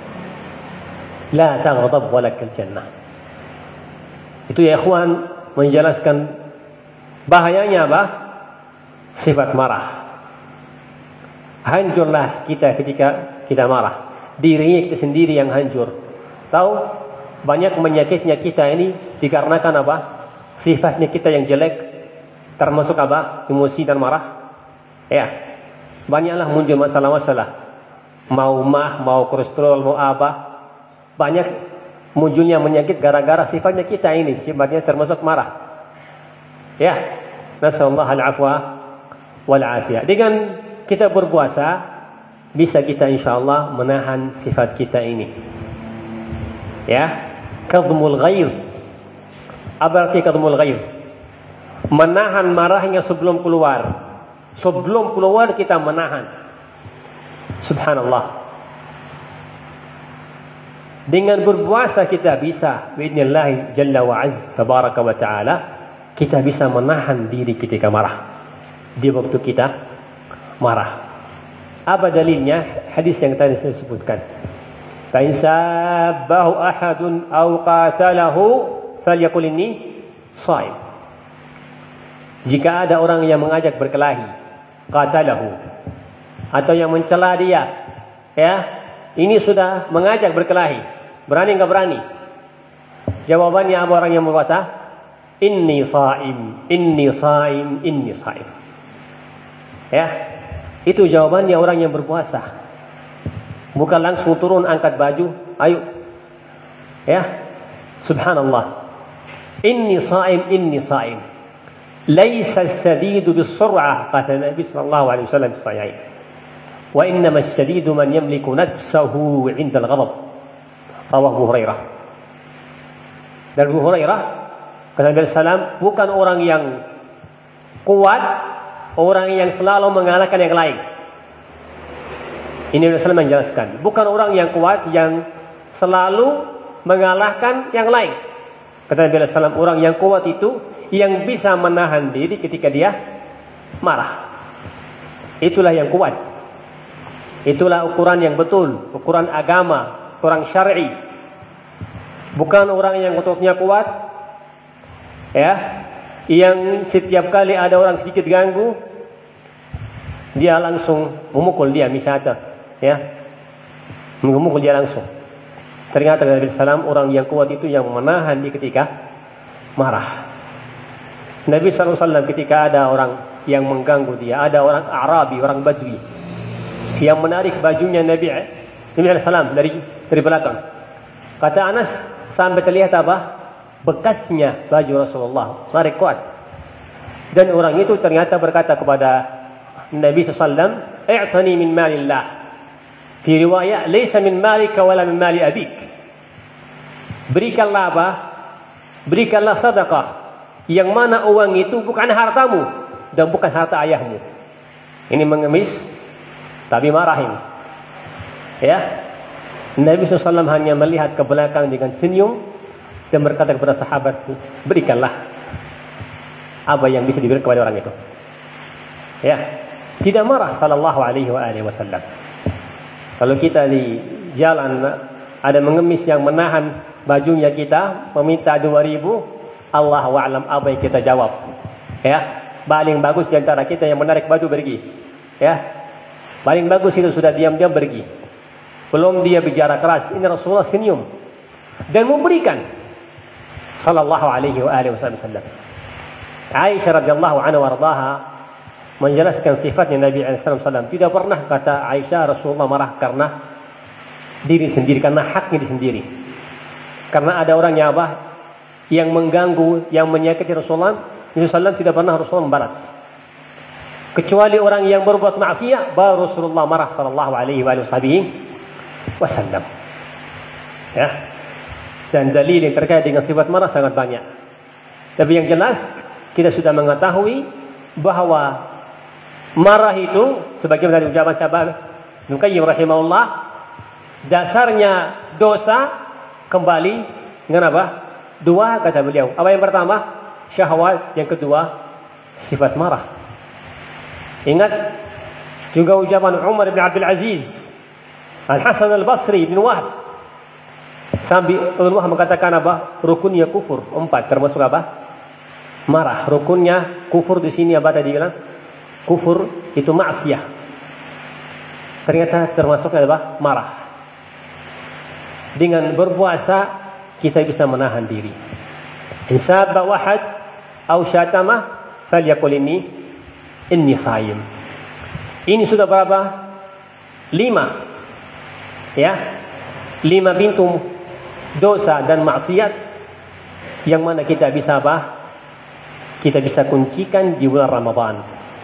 La taghdab walakal jannah. Itu ya ikhwan menjelaskan bahayanya apa? Sifat marah. Hancurlah kita ketika kita marah. Dirinya kita sendiri yang hancur. Tahu, banyak menyakitnya kita ini dikarenakan apa? Sifatnya kita yang jelek, termasuk apa? Emosi dan marah. Ya, banyaklah muncul masalah-masalah. Mau mah, mau kolesterol, mau apa. Banyak munculnya penyakit gara-gara sifatnya kita ini. Sifatnya termasuk marah. Ya, nasallallahu al-afwa wal-afiyah. Dengan kita berpuasa, bisa kita insyaallah menahan sifat kita ini. Ya, kadhmul ghaidh. Apa arti kadhmul ghaidh? Menahan marahnya sebelum keluar. Sebelum keluar kita menahan. Subhanallah. Dengan berpuasa kita bisa biidznillah jalla wa azza tabaraka wa taala, kita bisa menahan diri ketika marah. Di waktu kita marah. Apa dalilnya? Hadis yang tadi saya sebutkan. Fa in sabbahu ahadun aw qatalahu falyaqul inni shaim. Jika ada orang yang mengajak berkelahi, qatalahu, atau yang mencela dia, ya, ini sudah mengajak berkelahi. Berani enggak berani? Jawabannya apa orang yang berpuasa? Inni shaim, inni shaim, inni shaim. Ya. Itu jawabannya orang yang berpuasa. Bukan langsung turun angkat baju, ayo. Ya. Subhanallah. Inni shaim, inni shaim. Laisa as-sadidu bis-sur'ah, kata Nabi sallallahu alaihi wasallam fi sahih. Wa innama as-sadidu man yamliku nafsahu 'inda al-ghadab. Rawahu Hurairah. Dan Abu Hurairah kata Nabi sallallahu alaihi wasallam, bukan orang yang kuat, orang yang selalu mengalahkan yang lain. Ini Rasulullah menjelaskan. Bukan orang yang kuat yang selalu mengalahkan yang lain. Kata Nabi sallallahu alaihi wasallam, orang yang kuat itu yang bisa menahan diri ketika dia marah. Itulah yang kuat. Itulah ukuran yang betul, ukuran agama, ukuran syar'i. Bukan orang yang ototnya kuat, ya, yang setiap kali ada orang sedikit ganggu, dia langsung memukul dia misalnya, ya, memukul dia langsung. Ternyata Nabi sallallahu alaihi wasallam orang yang kuat itu yang menahan diri ketika marah. Nabi sallallahu alaihi wasallam ketika ada orang yang mengganggu dia, ada orang Arabi, orang Badui yang menarik bajunya Nabi Nabi sallallahu alaihi wasallam dari dari belakang. Kata Anas, sampai terlihat apa? Bekasnya baju Rasulullah, tarik kuat. Dan orang itu ternyata berkata kepada Nabi sallallahu alaihi wasallam, "I'tani min malillah." Fi riwayat, "Laisa min malika wala min mali abik." Berikanlah apa? Berikanlah sedekah. Yang mana uang itu bukan hartamu dan bukan harta ayahmu. Ini mengemis, tapi marahin. Ya, Nabi sallallahu alaihi wasallam hanya melihat ke belakang dengan senyum dan berkata kepada sahabat, berikanlah apa yang bisa diberikan kepada orang itu. Ya, tidak marah sallallahu alaihi wasallam. Kalau kita di jalan ada mengemis yang menahan bajunya kita, meminta dua ribu, Allah wa'alam apa yang kita jawab. Ya, paling bagus di antara kita yang menarik baju pergi. Ya, paling bagus itu sudah diam-diam pergi. Belum dia bicara keras. Ini Rasulullah senyum dan memberikan. Sallallahu alaihi wasallam. Aisyah radhiyallahu anha wardaha menjelaskan sifatnya Nabi sallallahu alaihi wasallam. Tidak pernah kata Aisyah Rasulullah marah karena diri sendiri, karena haknya diri sendiri. Karena ada orang yang apa? Yang mengganggu, yang menyakiti Rasulullah, Nabi sallallahu alaihi wasallam tidak pernah Rasulullah membalas. Kecuali orang yang berbuat maksiat, baru Rasulullah marah sallallahu alaihi wasallam. Ya. Dan dalil yang terkait dengan sifat marah sangat banyak. Tapi yang jelas kita sudah mengetahui bahwa marah itu sebagaimana dari ucapan sahabat Ibnu Qayyim rahimahullah, dasarnya dosa kembali dengan apa? Dua, kata beliau. Apa yang pertama? Syahwat. Yang kedua, sifat marah. Ingat juga ucapan Umar bin Abdul Aziz, Al-Hasan Al-Basri, Ibn Wahab. Sambil Ibn Wahab mengatakan apa? Rukunnya kufur. Empat, termasuk apa? Marah. Rukunnya kufur di sini apa tadi bilang? Kufur itu maksiyah. Ternyata termasuknya apa? Marah. Dengan berpuasa kita bisa menahan diri. Insabba wahad au syatamah falyaqul inni inni shaim. Ini sudah berapa? Lima. Ya. Lima pintu dosa dan maksiat yang mana kita bisa apa? Kita bisa kuncikan di bulan Ramadan.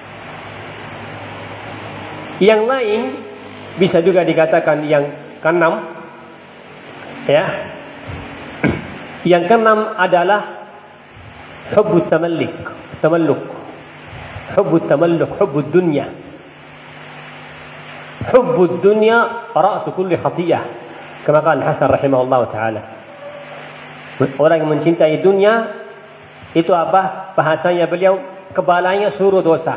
Yang lain bisa juga dikatakan yang keenam, ya. Yang keenam adalah hubbut tamalluk, tamalluk. Hubbut tamalluk, hubbud dunya. Hubbud dunya ra'su kulli khatiyah. Kama qala Hasan rahimahullah taala. Orang yang mencintai dunia itu apa? Bahasanya beliau kepalanya seluruh dosa.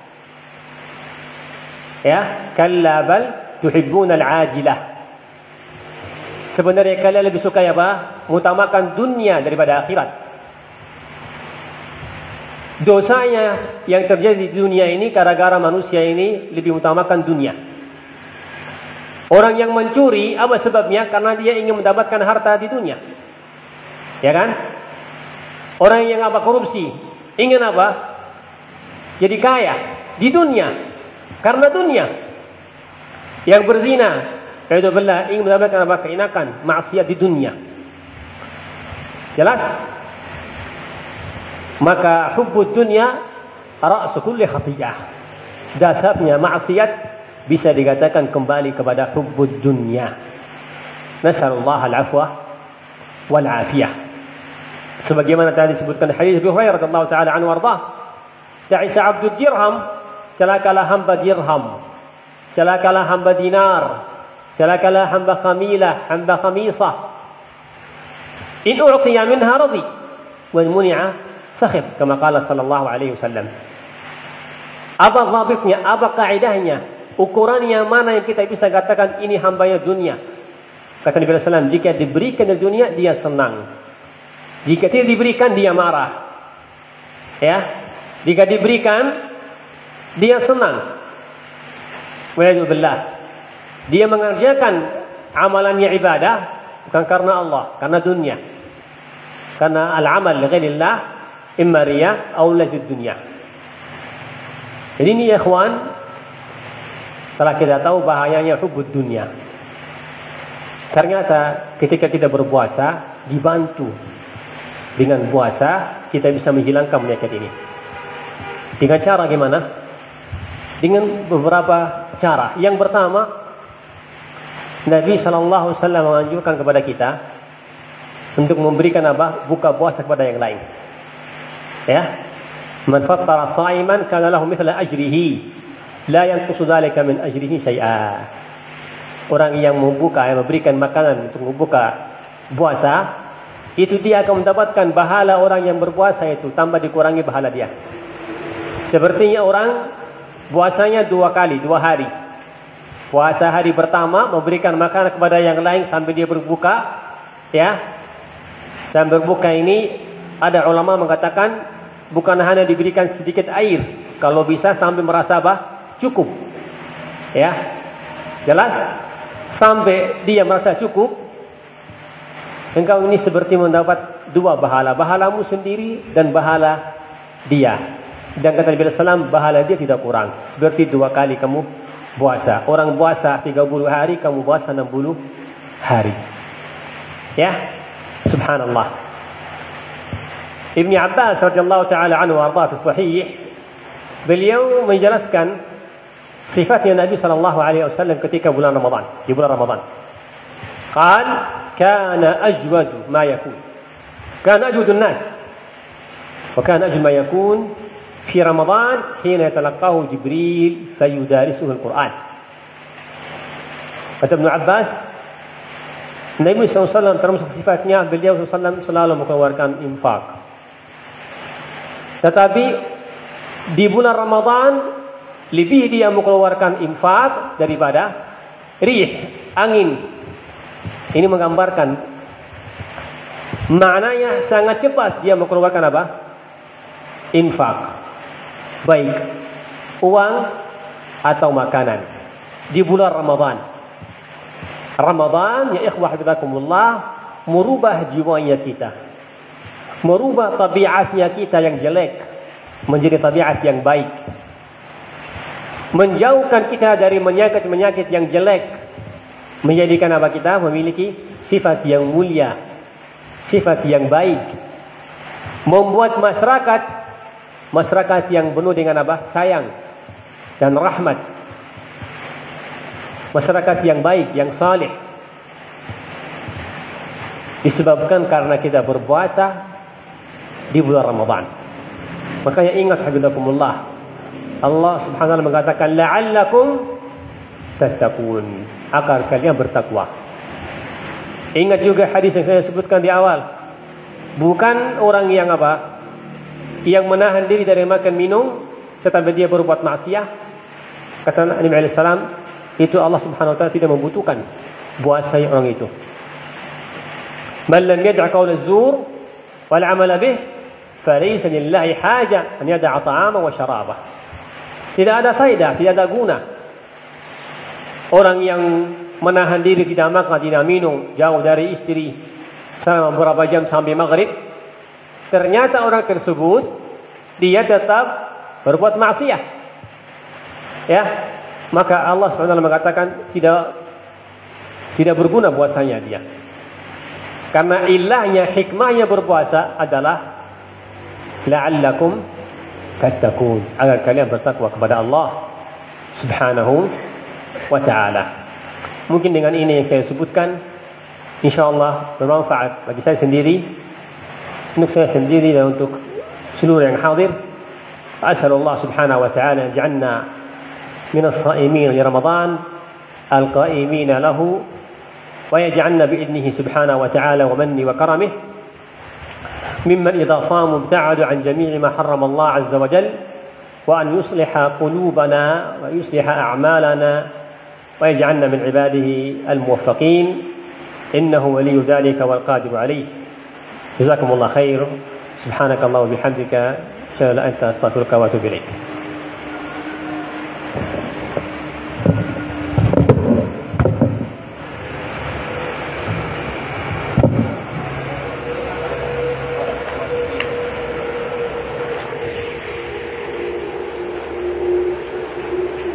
Ya, kalla bal tuhibbuna al-ajilah. Sebenarnya kalian lebih suka apa? Mengutamakan dunia daripada akhirat. Dosanya yang terjadi di dunia ini gara-gara manusia ini lebih mengutamakan dunia. Orang yang mencuri, apa sebabnya? Karena dia ingin mendapatkan harta di dunia. Ya kan? Orang yang apa korupsi, ingin apa? Jadi kaya di dunia. Karena dunia. Yang berzina, yaitu billah, ingin mendapatkan apa? Keenakan, maksiat di dunia. Jelas? Maka hubbud dunya ra'su kulli khatiyah. Dasarnya maksiat bisa dikatakan kembali kepada hubbud dunya. Nasallallahu al-afwa wal afiyah. Sebagaimana tadi disebutkan hadis Abu Hurairah radhiyallahu taala anhu warḍah, ta'isa 'abdud dirham, celakalah hamba dirham, celakalah hamba dinar, celakalah hamba khamilah, hamba khamisah. In u'tiya minha radi wa in muni'a sakhib, kama qala sallallahu alaihi wasallam. Apa dhabitnya, apa kaidahnya? Ukurannya mana yang kita bisa katakan ini hambanya dunia? Kata Nabi sallallahu alaihi wasallam, jika diberikan di dunia dia senang. Jika tidak diberikan dia marah. Ya. Jika diberikan dia senang. Walhamdulillah. Dia mengerjakan amalannya ibadah bukan karena Allah, karena dunia. Karena al-amal li ghairillah imma riya aw lajud dunya. Jadi ini ya ikhwan, setelah kita tahu bahayanya hubbud dunia. Ternyata ketika kita berpuasa, dibantu dengan puasa kita bisa menghilangkan penyakit ini. Dengan cara gimana? Dengan beberapa cara. Yang pertama, Nabi shallallahu alaihi wasallam menganjurkan kepada kita untuk memberikan apa? Buka puasa kepada yang lain. Ya. Man fattara sha'iman kana lahu mithla ajrihi. La yanqusu dzalika min ajrihi syai'a. Orang yang membuka, yang memberikan makanan untuk membuka puasa, itu dia akan mendapatkan pahala orang yang berpuasa itu tanpa dikurangi pahala dia. Sepertinya orang puasanya dua kali, dua hari. Puasa hari pertama memberikan makanan kepada yang lain sampai dia berbuka, ya. Dan berbuka ini ada ulama mengatakan bukan hanya diberikan sedikit air, kalau bisa sampai merasa apa? Cukup. Ya. Jelas? Sampai dia merasa cukup, engkau ini seperti mendapat dua pahala, pahalamu sendiri dan pahala dia. Dan kata Nabi sallallahu alaihi wasallam, pahala dia tidak kurang. Seperti dua kali kamu puasa. Orang puasa tiga puluh hari, kamu puasa enam puluh hari. Ya. Subhanallah. Ibnu Abbas radhiyallahu taala anhu warḍah fi sahih, beliau menjelaskan sifatnya Nabi sallallahu alaihi wasallam ketika bulan Ramadan, di bulan Ramadan. Qal kana ajwad ma yakun. Kana ajwad an-nas. Wa kana ajwad ma yakun fi Ramadan hina yatalaqahu Jibril fayudarisuhu al-Qur'an. Kata Ibnu Abbas, Nabi sallallahu alaihi wasallam termasuk sifatnya beliau sallallahu alaihi wasallam selalu mengeluarkan infak. Tetapi di bulan Ramadan lebih dia mengeluarkan infak daripada rih, angin. Ini menggambarkan maknanya sangat cepat dia mengeluarkan apa? Infak. Baik uang atau makanan di bulan Ramadan. Ramadan ya ikhwah hafizakumullah merubah jiwanya kita. Merubah tabiatnya kita yang jelek. menjadi tabiat yang baik, menjauhkan kita dari penyakit-penyakit yang jelek, menjadikan apa kita memiliki sifat yang mulia, sifat yang baik, membuat masyarakat masyarakat yang penuh dengan apa? Sayang dan rahmat, masyarakat yang baik, yang saleh, disebabkan karena kita berpuasa di bulan Ramadan. Makanya ingat hafizakumullah, Allah Subhanahu wa taala mengatakan la'allakum tattaqun, agar kalian bertakwa. Ingat juga hadis yang saya sebutkan di awal, bukan orang yang apa? Yang menahan diri dari makan minum tetapi dia berbuat maksiat. Kata Nabi alaihi salam, itu Allah Subhanahu wa taala tidak membutuhkan puasa orang itu. Man lam yad'a qaul az-zur wal 'amal bih falaysa lillahi haja an yad'a ta'ama wa syarabah. Tidak ada faedah, tidak ada guna orang yang menahan diri tidak makan, tidak minum, jauh dari istri selama beberapa jam sampai maghrib, ternyata orang tersebut dia tetap berbuat maksiat, ya, maka Allah subhanahu wa taala mengatakan tidak tidak berguna puasanya dia. Karena ilahnya, hikmahnya berpuasa adalah la'allakum tattaqun, agar kalian bertakwa kepada Allah Subhanahu wa taala. Mungkin dengan ini yang saya sebutkan insyaallah bermanfaat bagi saya sendiri, untuk saya sendiri dan untuk seluruh yang hadir. As'alullah Subhanahu wa ta'ala ja'alna min as-sa'imin li Ramadan al-qa'imin lahu wa yaj'alna bi'idnihi subhanahu wa ta'ala wa manni wa karamih mimman idha samu ibta'adu an jami'i ma harrama Allah azza wa jalla wa an yusliha qulubana wa yusliha a'malana wa yaj'alna min ibadihi al-muwaffaqin innahu waliyyu dhalika wal qadiru alayh. Jazakumullah khair. Subhanakallahumma wa bihamdika, asyhadu an la ilaha illa anta, astaghfiruka wa atubu ilaik.